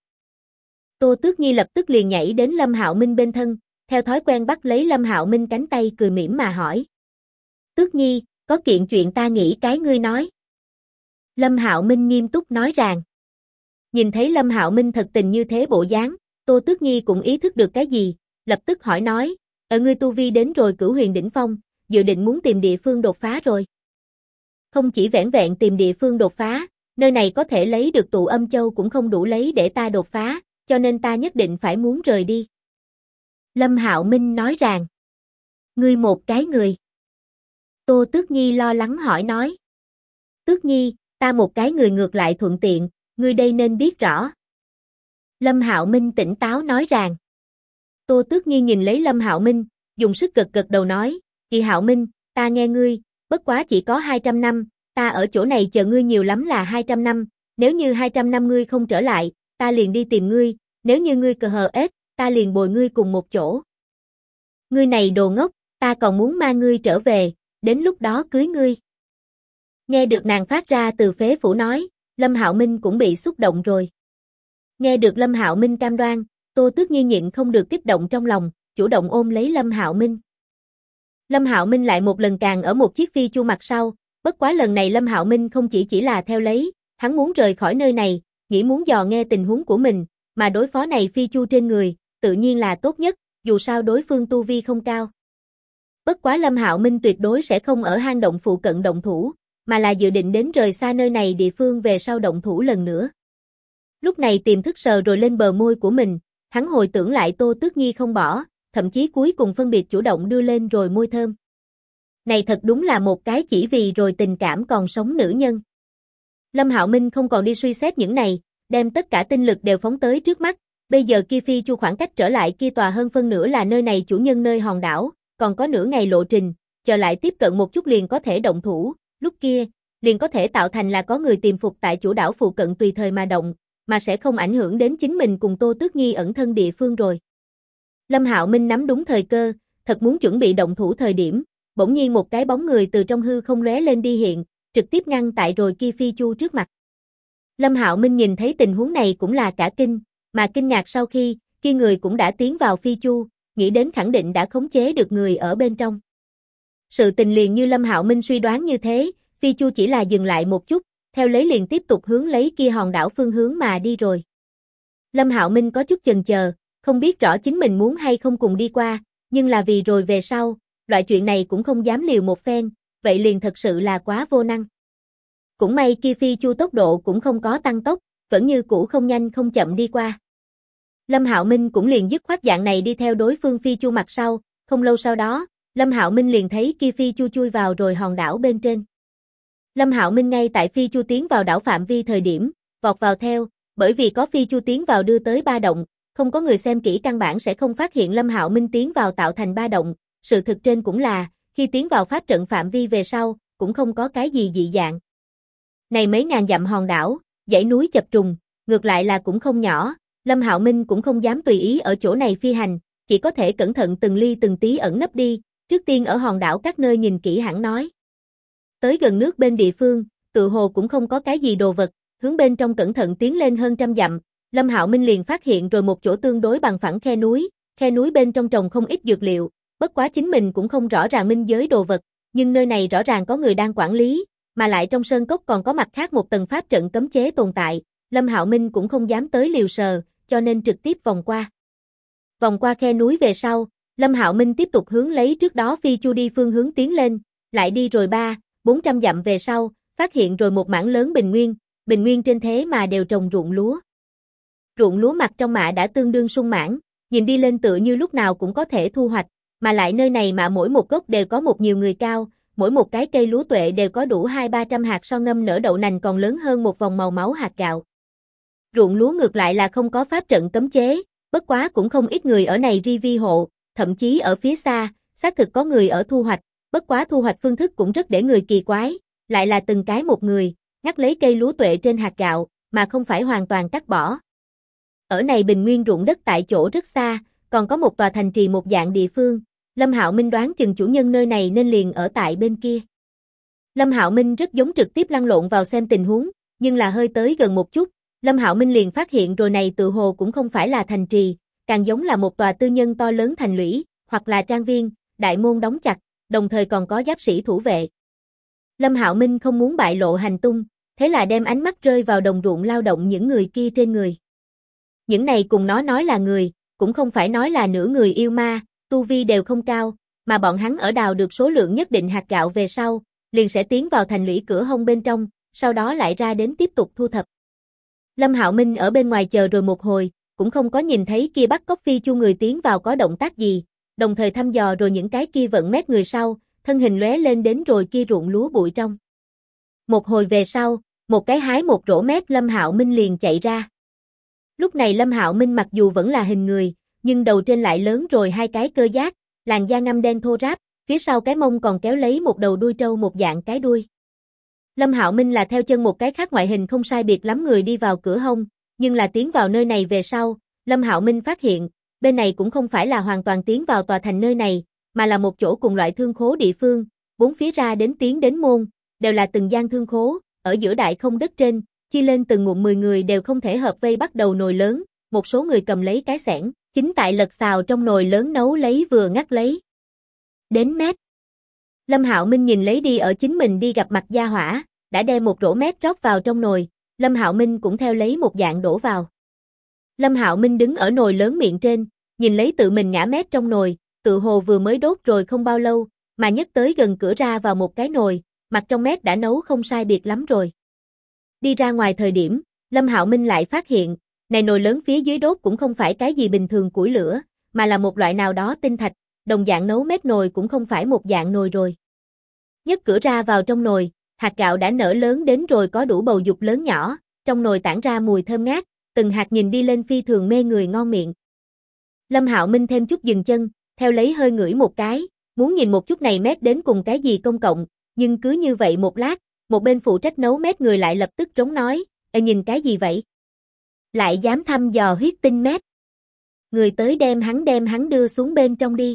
Tô Tước Nhi lập tức liền nhảy đến Lâm Hạo Minh bên thân, theo thói quen bắt lấy Lâm Hạo Minh cánh tay cười mỉm mà hỏi. Tước Nhi, có kiện chuyện ta nghĩ cái ngươi nói. Lâm Hạo Minh nghiêm túc nói rằng. Nhìn thấy Lâm Hạo Minh thật tình như thế bộ dáng, Tô Tước Nhi cũng ý thức được cái gì, lập tức hỏi nói, ở ngươi tu vi đến rồi Cửu Huyền đỉnh phong, dự định muốn tìm địa phương đột phá rồi. Không chỉ vẻn vẹn tìm địa phương đột phá, nơi này có thể lấy được tụ âm châu cũng không đủ lấy để ta đột phá, cho nên ta nhất định phải muốn rời đi. Lâm Hạo Minh nói rằng, ngươi một cái người. Tô Tước Nhi lo lắng hỏi nói. Tước Nhi, ta một cái người ngược lại thuận tiện, ngươi đây nên biết rõ. Lâm Hạo Minh tỉnh táo nói rằng. Tô Tước Nhi nhìn lấy Lâm Hạo Minh, dùng sức gật gật đầu nói, Kỳ Hạo Minh, ta nghe ngươi, bất quá chỉ có 200 năm, ta ở chỗ này chờ ngươi nhiều lắm là 200 năm, nếu như 200 năm ngươi không trở lại, ta liền đi tìm ngươi, nếu như ngươi cờ hờ ết, ta liền bồi ngươi cùng một chỗ. Ngươi này đồ ngốc, ta còn muốn mang ngươi trở về, đến lúc đó cưới ngươi. Nghe được nàng phát ra từ phế phủ nói, Lâm Hạo Minh cũng bị xúc động rồi. Nghe được Lâm Hạo Minh cam đoan, Tô Tước Nhi nhịn không được kích động trong lòng, chủ động ôm lấy Lâm Hạo Minh. Lâm Hạo Minh lại một lần càng ở một chiếc phi chu mặt sau, bất quá lần này Lâm Hạo Minh không chỉ là theo lấy, hắn muốn rời khỏi nơi này, nghĩ muốn dò nghe tình huống của mình, mà đối phó này phi chu trên người, tự nhiên là tốt nhất, dù sao đối phương tu vi không cao. Bất quá Lâm Hạo Minh tuyệt đối sẽ không ở hang động phụ cận động thủ, mà là dự định đến rời xa nơi này địa phương về sau động thủ lần nữa. Lúc này tiềm thức sờ rồi lên bờ môi của mình, hắn hồi tưởng lại Tô Tước Nhi không bỏ, thậm chí cuối cùng phân biệt chủ động đưa lên rồi môi thơm. Này thật đúng là một cái chỉ vì rồi tình cảm còn sống nữ nhân. Lâm Hạo Minh không còn đi suy xét những này, đem tất cả tinh lực đều phóng tới trước mắt, bây giờ kia phi chu khoảng cách trở lại kia tòa hơn phân nửa là nơi này chủ nhân nơi hòn đảo, còn có nửa ngày lộ trình, chờ lại tiếp cận một chút liền có thể động thủ, lúc kia, liền có thể tạo thành là có người tiềm phục tại chủ đảo phụ cận tùy thời mà động, mà sẽ không ảnh hưởng đến chính mình cùng Tô Tước Nhi ẩn thân địa phương rồi. Lâm Hạo Minh nắm đúng thời cơ, thật muốn chuẩn bị động thủ thời điểm, bỗng nhiên một cái bóng người từ trong hư không lóe lên đi hiện, trực tiếp ngăn tại rồi kia phi chu trước mặt. Lâm Hạo Minh nhìn thấy tình huống này cũng là cả kinh, mà kinh ngạc sau khi, kia người cũng đã tiến vào phi chu, nghĩ đến khẳng định đã khống chế được người ở bên trong. Sự tình liền như Lâm Hạo Minh suy đoán như thế, phi chu chỉ là dừng lại một chút, theo lấy liền tiếp tục hướng lấy kia hòn đảo phương hướng mà đi rồi. Lâm Hạo Minh có chút chần chờ, không biết rõ chính mình muốn hay không cùng đi qua, nhưng là vì rồi về sau, loại chuyện này cũng không dám liều một phen, vậy liền thật sự là quá vô năng. Cũng may kia phi chu tốc độ cũng không có tăng tốc, vẫn như cũ không nhanh không chậm đi qua. Lâm Hạo Minh cũng liền dứt khoát dạng này đi theo đối phương phi chu mặt sau, không lâu sau đó, Lâm Hạo Minh liền thấy kia phi chu chui vào rồi hòn đảo bên trên. Lâm Hạo Minh ngay tại phi chu tiến vào đảo phạm vi thời điểm, vọt vào theo, bởi vì có phi chu tiến vào đưa tới ba động, không có người xem kỹ căn bản sẽ không phát hiện Lâm Hạo Minh tiến vào tạo thành ba động, sự thực trên cũng là, khi tiến vào pháp trận phạm vi về sau, cũng không có cái gì dị dạng. Này mấy ngàn dặm hòn đảo, dãy núi chập trùng, ngược lại là cũng không nhỏ, Lâm Hạo Minh cũng không dám tùy ý ở chỗ này phi hành, chỉ có thể cẩn thận từng ly từng tí ẩn nấp đi, trước tiên ở hòn đảo các nơi nhìn kỹ hẳn nói. Tới gần nước bên địa phương, tự hồ cũng không có cái gì đồ vật, hướng bên trong cẩn thận tiến lên hơn trăm dặm, Lâm Hạo Minh liền phát hiện rồi một chỗ tương đối bằng phẳng khe núi bên trong trồng không ít dược liệu, bất quá chính mình cũng không rõ ràng minh giới đồ vật, nhưng nơi này rõ ràng có người đang quản lý, mà lại trong sơn cốc còn có mặt khác một tầng pháp trận cấm chế tồn tại, Lâm Hạo Minh cũng không dám tới liều sờ, cho nên trực tiếp vòng qua. Vòng qua khe núi về sau, Lâm Hạo Minh tiếp tục hướng lấy trước đó phi chu đi phương hướng tiến lên, lại đi rồi 400 dặm về sau, phát hiện rồi một mảng lớn bình nguyên trên thế mà đều trồng ruộng lúa. Ruộng lúa mặt trong mạ đã tương đương sung mãn, nhìn đi lên tựa như lúc nào cũng có thể thu hoạch, mà lại nơi này mạ mỗi một gốc đều có một nhiều người cao, mỗi một cái cây lúa tuệ đều có đủ 200-300 hạt so ngâm nở đậu nành còn lớn hơn một vòng màu máu hạt gạo. Ruộng lúa ngược lại là không có pháp trận cấm chế, bất quá cũng không ít người ở này ri vi hộ, thậm chí ở phía xa, xác thực có người ở thu hoạch, bất quá thu hoạch phương thức cũng rất để người kỳ quái, lại là từng cái một người, ngắt lấy cây lúa tuệ trên hạt gạo, mà không phải hoàn toàn cắt bỏ. Ở này bình nguyên ruộng đất tại chỗ rất xa, còn có một tòa thành trì một dạng địa phương, Lâm Hạo Minh đoán chừng chủ nhân nơi này nên liền ở tại bên kia. Lâm Hạo Minh rất giống trực tiếp lăn lộn vào xem tình huống, nhưng là hơi tới gần một chút, Lâm Hạo Minh liền phát hiện rồi này tự hồ cũng không phải là thành trì, càng giống là một tòa tư nhân to lớn thành lũy, hoặc là trang viên, đại môn đóng chặt, đồng thời còn có giáp sĩ thủ vệ. Lâm Hạo Minh không muốn bại lộ hành tung, thế là đem ánh mắt rơi vào đồng ruộng lao động những người kia trên người. Những này cùng nó nói là người, cũng không phải nói là nửa người yêu ma, tu vi đều không cao, mà bọn hắn ở đào được số lượng nhất định hạt gạo về sau, liền sẽ tiến vào thành lũy cửa hông bên trong, sau đó lại ra đến tiếp tục thu thập. Lâm Hạo Minh ở bên ngoài chờ rồi một hồi, cũng không có nhìn thấy kia bắt cóc phi chu người tiến vào có động tác gì, đồng thời thăm dò rồi những cái kia vận mét người sau, thân hình lóe lên đến rồi kia ruộng lúa bụi trong. Một hồi về sau, một cái hái một rổ mét Lâm Hạo Minh liền chạy ra. Lúc này Lâm Hạo Minh mặc dù vẫn là hình người, nhưng đầu trên lại lớn rồi hai cái cơ giác, làn da ngăm đen thô ráp, phía sau cái mông còn kéo lấy một đầu đuôi trâu một dạng cái đuôi. Lâm Hạo Minh là theo chân một cái khác ngoại hình không sai biệt lắm người đi vào cửa hông, nhưng là tiến vào nơi này về sau, Lâm Hạo Minh phát hiện, bên này cũng không phải là hoàn toàn tiến vào tòa thành nơi này, mà là một chỗ cùng loại thương khố địa phương, bốn phía ra đến tiến đến môn, đều là từng gian thương khố, ở giữa đại không đất trên, chia lên từng ngụm 10 người đều không thể hợp vây bắt đầu nồi lớn, một số người cầm lấy cái xẻng, chính tại lật xào trong nồi lớn nấu lấy vừa ngắt lấy. Đến mét. Lâm Hạo Minh nhìn lấy đi ở chính mình đi gặp mặt gia hỏa, đã đem một rổ mét rót vào trong nồi, Lâm Hạo Minh cũng theo lấy một dạng đổ vào. Lâm Hạo Minh đứng ở nồi lớn miệng trên, nhìn lấy tự mình ngã mét trong nồi, tự hồ vừa mới đốt rồi không bao lâu, mà nhấc tới gần cửa ra vào một cái nồi, mặt trong mét đã nấu không sai biệt lắm rồi. Đi ra ngoài thời điểm, Lâm Hạo Minh lại phát hiện, này nồi lớn phía dưới đốt cũng không phải cái gì bình thường củi lửa, mà là một loại nào đó tinh thạch, đồng dạng nấu mét nồi cũng không phải một dạng nồi rồi. Nhấc cửa ra vào trong nồi, hạt gạo đã nở lớn đến rồi có đủ bầu dục lớn nhỏ, trong nồi tản ra mùi thơm ngát, từng hạt nhìn đi lên phi thường mê người ngon miệng. Lâm Hạo Minh thêm chút dừng chân, theo lấy hơi ngửi một cái, muốn nhìn một chút này mét đến cùng cái gì công cộng, nhưng cứ như vậy một lát, một bên phụ trách nấu mét người lại lập tức trống nói, nhìn cái gì vậy? Lại dám thăm dò huyết tinh mét. Người tới đem hắn đưa xuống bên trong đi.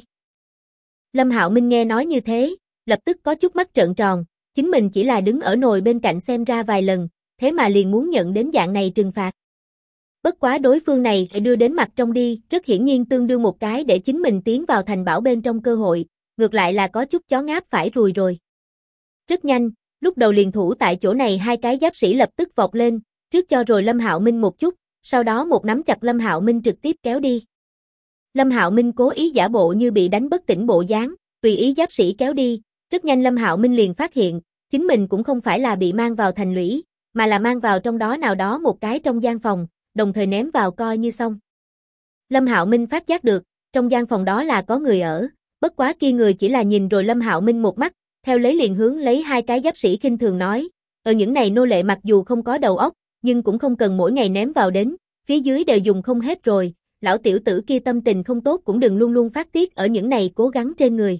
Lâm Hạo Minh nghe nói như thế, lập tức có chút mắt trợn tròn, chính mình chỉ là đứng ở nồi bên cạnh xem ra vài lần, thế mà liền muốn nhận đến dạng này trừng phạt. Bất quá đối phương này phải đưa đến mặt trong đi, rất hiển nhiên tương đương một cái để chính mình tiến vào thành bảo bên trong cơ hội, ngược lại là có chút chó ngáp phải ruồi rồi. Rất nhanh, lúc đầu liền thủ tại chỗ này hai cái giáp sĩ lập tức vọt lên, trước cho rồi Lâm Hạo Minh một chút, sau đó một nắm chặt Lâm Hạo Minh trực tiếp kéo đi. Lâm Hạo Minh cố ý giả bộ như bị đánh bất tỉnh bộ dáng, tùy ý giáp sĩ kéo đi, rất nhanh Lâm Hạo Minh liền phát hiện, chính mình cũng không phải là bị mang vào thành lũy, mà là mang vào trong đó nào đó một cái trong gian phòng, đồng thời ném vào coi như xong. Lâm Hạo Minh phát giác được, trong gian phòng đó là có người ở, bất quá kia người chỉ là nhìn rồi Lâm Hạo Minh một mắt, theo lấy liền hướng lấy hai cái giáp sĩ khinh thường nói, ở những này nô lệ mặc dù không có đầu óc, nhưng cũng không cần mỗi ngày ném vào đến, phía dưới đều dùng không hết rồi, lão tiểu tử kia tâm tình không tốt cũng đừng luôn luôn phát tiết ở những này cố gắng trên người.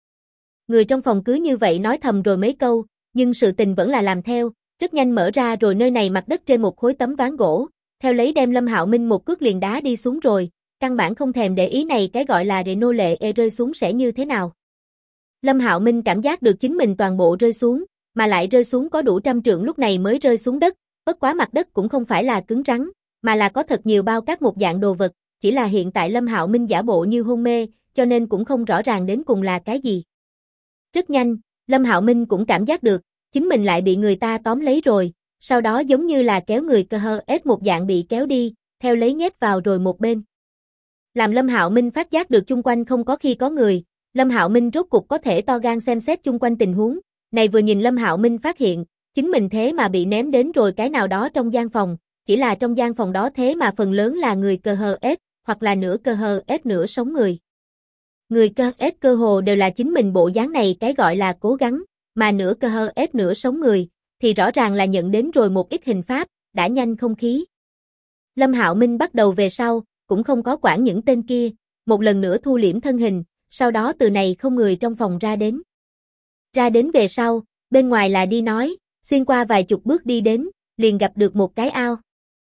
Người trong phòng cứ như vậy nói thầm rồi mấy câu, nhưng sự tình vẫn là làm theo, rất nhanh mở ra rồi nơi này mặt đất trên một khối tấm ván gỗ, theo lấy đem Lâm Hạo Minh một cước liền đá đi xuống rồi, căn bản không thèm để ý này cái gọi là để nô lệ rơi xuống sẽ như thế nào. Lâm Hạo Minh cảm giác được chính mình toàn bộ rơi xuống, mà lại rơi xuống có đủ trăm trượng lúc này mới rơi xuống đất, bất quá mặt đất cũng không phải là cứng rắn, mà là có thật nhiều bao cát một dạng đồ vật, chỉ là hiện tại Lâm Hạo Minh giả bộ như hôn mê, cho nên cũng không rõ ràng đến cùng là cái gì. Rất nhanh, Lâm Hạo Minh cũng cảm giác được, chính mình lại bị người ta tóm lấy rồi, sau đó giống như là kéo người cơ hơ ếch một dạng bị kéo đi, theo lấy nhét vào rồi một bên. Làm Lâm Hạo Minh phát giác được chung quanh không có khi có người, Lâm Hạo Minh rốt cục có thể to gan xem xét chung quanh tình huống, này vừa nhìn Lâm Hạo Minh phát hiện, chính mình thế mà bị ném đến rồi cái nào đó trong gian phòng, chỉ là trong gian phòng đó thế mà phần lớn là người cơ hơ ếch, hoặc là nửa cơ hơ ếch nửa sống người. Người cơ ếch cơ hồ đều là chính mình bộ dáng này cái gọi là cố gắng, mà nửa cơ hơ ếch nửa sống người, thì rõ ràng là nhận đến rồi một ít hình pháp, đã nhanh không khí. Lâm Hạo Minh bắt đầu về sau, cũng không có quản những tên kia, một lần nữa thu liễm thân hình, sau đó từ này không người trong phòng ra đến. Ra đến về sau, bên ngoài là đi nói, xuyên qua vài chục bước đi đến, liền gặp được một cái ao.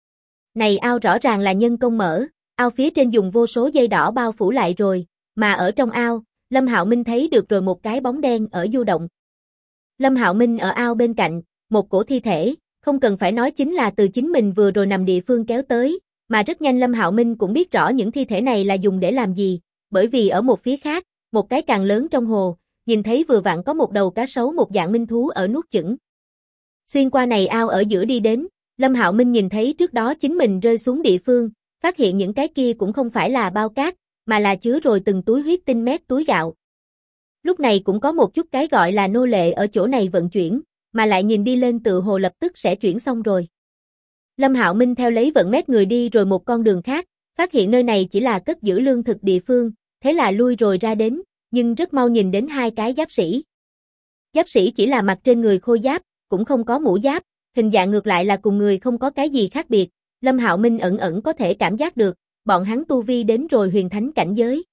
Này ao rõ ràng là nhân công mở, ao phía trên dùng vô số dây đỏ bao phủ lại rồi, mà ở trong ao, Lâm Hạo Minh thấy được rồi một cái bóng đen ở du động. Lâm Hạo Minh ở ao bên cạnh, một cổ thi thể, không cần phải nói chính là từ chính mình vừa rồi nằm địa phương kéo tới, mà rất nhanh Lâm Hạo Minh cũng biết rõ những thi thể này là dùng để làm gì, bởi vì ở một phía khác, một cái càng lớn trong hồ, nhìn thấy vừa vặn có một đầu cá sấu một dạng minh thú ở nuốt chửng. Xuyên qua này ao ở giữa đi đến, Lâm Hạo Minh nhìn thấy trước đó chính mình rơi xuống địa phương, phát hiện những cái kia cũng không phải là bao cát, mà là chứa rồi từng túi huyết tinh mét túi gạo. Lúc này cũng có một chút cái gọi là nô lệ ở chỗ này vận chuyển, mà lại nhìn đi lên tự hồ lập tức sẽ chuyển xong rồi. Lâm Hạo Minh theo lấy vận mét người đi rồi một con đường khác, phát hiện nơi này chỉ là cất giữ lương thực địa phương, thế là lui rồi ra đến, nhưng rất mau nhìn đến hai cái giáp sĩ. Giáp sĩ chỉ là mặc trên người khôi giáp, cũng không có mũ giáp, hình dạng ngược lại là cùng người không có cái gì khác biệt, Lâm Hạo Minh ẩn ẩn có thể cảm giác được, bọn hắn tu vi đến rồi huyền thánh cảnh giới.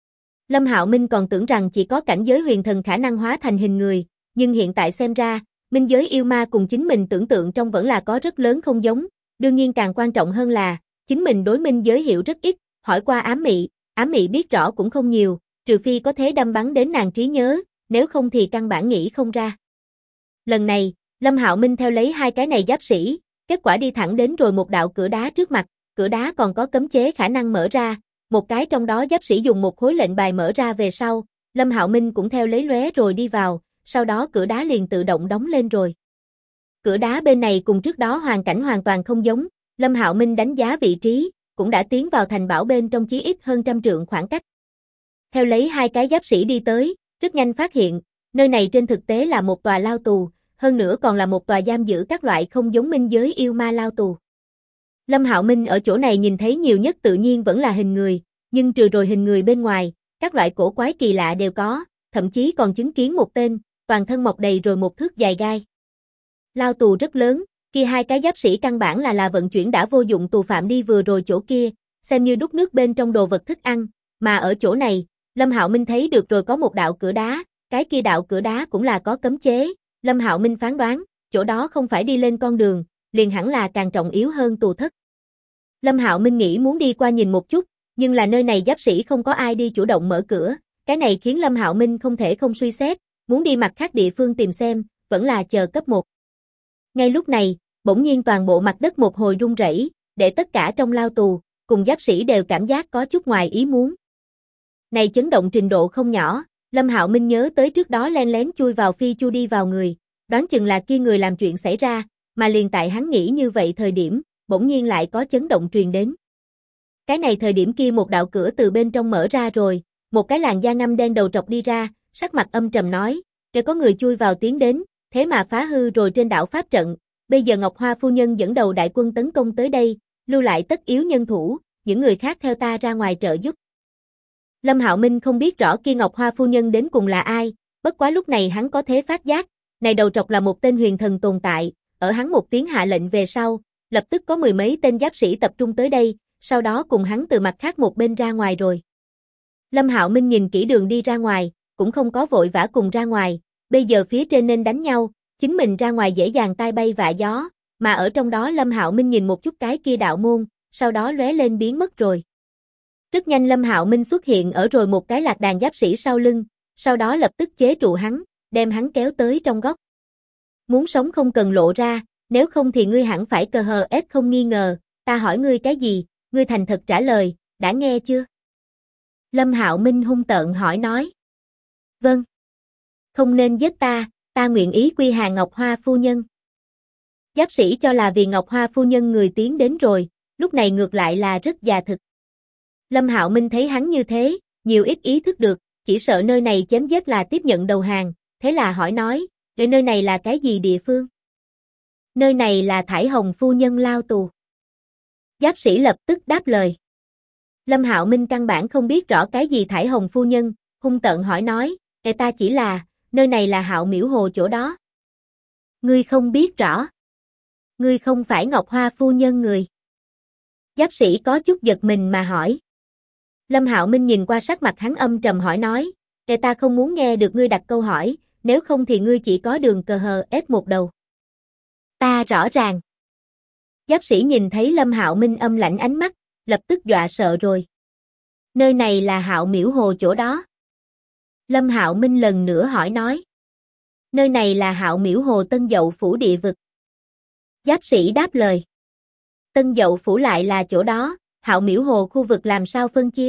Lâm Hạo Minh còn tưởng rằng chỉ có cảnh giới huyền thần khả năng hóa thành hình người, nhưng hiện tại xem ra, minh giới yêu ma cùng chính mình tưởng tượng trong vẫn là có rất lớn không giống, đương nhiên càng quan trọng hơn là, chính mình đối minh giới hiểu rất ít, hỏi qua ám mị biết rõ cũng không nhiều, trừ phi có thế đâm bắn đến nàng trí nhớ, nếu không thì căn bản nghĩ không ra. Lần này, Lâm Hạo Minh theo lấy hai cái này giáp sĩ, kết quả đi thẳng đến rồi một đạo cửa đá trước mặt, cửa đá còn có cấm chế khả năng mở ra, một cái trong đó giáp sĩ dùng một khối lệnh bài mở ra về sau, Lâm Hạo Minh cũng theo lấy lóe rồi đi vào, sau đó cửa đá liền tự động đóng lên rồi. Cửa đá bên này cùng trước đó hoàn cảnh hoàn toàn không giống, Lâm Hạo Minh đánh giá vị trí, cũng đã tiến vào thành bảo bên trong chí ít hơn 100 trượng khoảng cách. Theo lấy hai cái giáp sĩ đi tới, rất nhanh phát hiện, nơi này trên thực tế là một tòa lao tù, hơn nữa còn là một tòa giam giữ các loại không giống minh giới yêu ma lao tù. Lâm Hạo Minh ở chỗ này nhìn thấy nhiều nhất tự nhiên vẫn là hình người, nhưng trừ rồi hình người bên ngoài, các loại cổ quái kỳ lạ đều có, thậm chí còn chứng kiến một tên, toàn thân mọc đầy rồi một thước dài gai. Lao tù rất lớn, kia hai cái giáp sĩ căn bản là vận chuyển đã vô dụng tù phạm đi vừa rồi chỗ kia, xem như đút nước bên trong đồ vật thức ăn, mà ở chỗ này, Lâm Hạo Minh thấy được rồi có một đạo cửa đá, cái kia đạo cửa đá cũng là có cấm chế, Lâm Hạo Minh phán đoán, chỗ đó không phải đi lên con đường, liền hẳn là càng trọng yếu hơn tù thất. Lâm Hạo Minh nghĩ muốn đi qua nhìn một chút, nhưng là nơi này giáp sĩ không có ai đi chủ động mở cửa, cái này khiến Lâm Hạo Minh không thể không suy xét, muốn đi mặt khác địa phương tìm xem, vẫn là chờ cấp 1. Ngay lúc này, bỗng nhiên toàn bộ mặt đất một hồi rung rẩy, để tất cả trong lao tù, cùng giáp sĩ đều cảm giác có chút ngoài ý muốn. Này chấn động trình độ không nhỏ, Lâm Hạo Minh nhớ tới trước đó len lén chui vào phi chu đi vào người, đoán chừng là kia người làm chuyện xảy ra, mà liền tại hắn nghĩ như vậy thời điểm, bỗng nhiên lại có chấn động truyền đến. Cái này thời điểm kia một đạo cửa từ bên trong mở ra rồi, một cái làn da ngăm đen đầu trọc đi ra, sắc mặt âm trầm nói, kể có người chui vào tiến đến, thế mà phá hư rồi trên đảo pháp trận, bây giờ Ngọc Hoa phu nhân dẫn đầu đại quân tấn công tới đây, lưu lại tất yếu nhân thủ, những người khác theo ta ra ngoài trợ giúp. Lâm Hạo Minh không biết rõ kia Ngọc Hoa phu nhân đến cùng là ai, bất quá lúc này hắn có thế phát giác, này đầu trọc là một tên huyền thần tồn tại, ở hắn một tiếng hạ lệnh về sau, lập tức có mười mấy tên giáp sĩ tập trung tới đây, sau đó cùng hắn từ mặt khác một bên ra ngoài rồi. Lâm Hạo Minh nhìn kỹ đường đi ra ngoài, cũng không có vội vã cùng ra ngoài, bây giờ phía trên nên đánh nhau, chính mình ra ngoài dễ dàng tai bay vạ gió, mà ở trong đó Lâm Hạo Minh nhìn một chút cái kia đạo môn, sau đó lóe lên biến mất rồi. Rất nhanh Lâm Hạo Minh xuất hiện ở rồi một cái lạc đàn giáp sĩ sau lưng, sau đó lập tức chế trụ hắn, đem hắn kéo tới trong góc. Muốn sống không cần lộ ra, nếu không thì ngươi hẳn phải cờ hờ ép không nghi ngờ, ta hỏi ngươi cái gì, ngươi thành thật trả lời, đã nghe chưa? Lâm Hạo Minh hung tợn hỏi nói. Vâng. Không nên giết ta nguyện ý quy hàng Ngọc Hoa phu nhân. Giáp sĩ cho là vì Ngọc Hoa phu nhân người tiến đến rồi, lúc này ngược lại là rất già thực. Lâm Hạo Minh thấy hắn như thế, nhiều ít ý thức được, chỉ sợ nơi này chém giết là tiếp nhận đầu hàng, thế là hỏi nói, vậy nơi này là cái gì địa phương? Nơi này là Thải Hồng phu nhân lao tù. Giáp sĩ lập tức đáp lời. Lâm Hạo Minh căn bản không biết rõ cái gì Thải Hồng phu nhân, hung tợn hỏi nói, ta chỉ là, nơi này là Hạo Miễu Hồ chỗ đó. Ngươi không biết rõ. Ngươi không phải Ngọc Hoa phu nhân người. Giáp sĩ có chút giật mình mà hỏi. Lâm Hạo Minh nhìn qua sắc mặt hắn âm trầm hỏi nói, ta không muốn nghe được ngươi đặt câu hỏi, nếu không thì ngươi chỉ có đường cờ hờ ép một đầu. Ta rõ ràng. Giáp sĩ nhìn thấy Lâm Hạo Minh âm lãnh ánh mắt, lập tức dọa sợ rồi. Nơi này là Hạo Miễu Hồ chỗ đó. Lâm Hạo Minh lần nữa hỏi nói. Nơi này là Hạo Miễu Hồ Tân Dậu Phủ địa vực. Giáp sĩ đáp lời. Tân Dậu Phủ lại là chỗ đó, Hạo Miễu Hồ khu vực làm sao phân chia?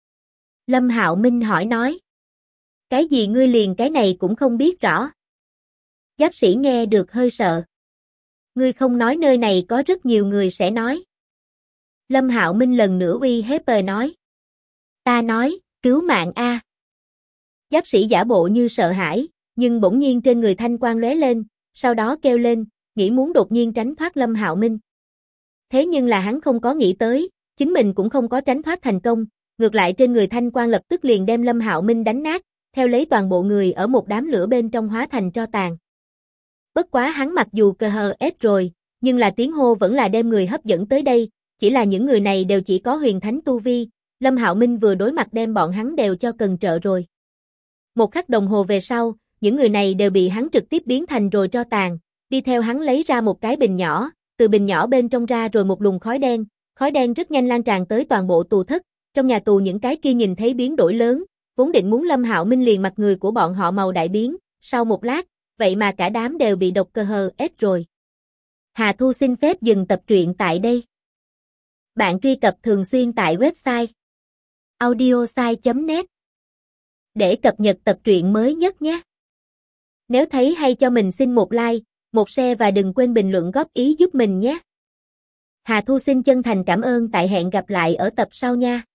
Lâm Hạo Minh hỏi nói. Cái gì ngươi liền cái này cũng không biết rõ. Giáp sĩ nghe được hơi sợ. Ngươi không nói nơi này có rất nhiều người sẽ nói. Lâm Hạo Minh lần nữa uy hiếp nói. Ta nói, cứu mạng a. Giáp sĩ giả bộ như sợ hãi, nhưng bỗng nhiên trên người thanh quang lóe lên, sau đó kêu lên, nghĩ muốn đột nhiên tránh thoát Lâm Hạo Minh. Thế nhưng là hắn không có nghĩ tới, chính mình cũng không có tránh thoát thành công, ngược lại trên người thanh quang lập tức liền đem Lâm Hạo Minh đánh nát, theo lấy toàn bộ người ở một đám lửa bên trong hóa thành tro tàn. Bất quá hắn mặc dù cờ hờ ép rồi, nhưng là tiếng hô vẫn là đem người hấp dẫn tới đây, chỉ là những người này đều chỉ có huyền thánh tu vi, Lâm Hạo Minh vừa đối mặt đem bọn hắn đều cho cần trợ rồi. Một khắc đồng hồ về sau, những người này đều bị hắn trực tiếp biến thành rồi tro tàn, đi theo hắn lấy ra một cái bình nhỏ, từ bình nhỏ bên trong ra rồi một luồng khói đen rất nhanh lan tràn tới toàn bộ tù thất, trong nhà tù những cái kia nhìn thấy biến đổi lớn, vốn định muốn Lâm Hạo Minh liền mặt người của bọn họ màu đại biến, sau một lát, vậy mà cả đám đều bị độc cơ hờ ép rồi. Hà Thu xin phép dừng tập truyện tại đây. Bạn truy cập thường xuyên tại website audiosai.net để cập nhật tập truyện mới nhất nhé. Nếu thấy hay cho mình xin một like, một share và đừng quên bình luận góp ý giúp mình nhé. Hà Thu xin chân thành cảm ơn, tại hẹn gặp lại ở tập sau nha.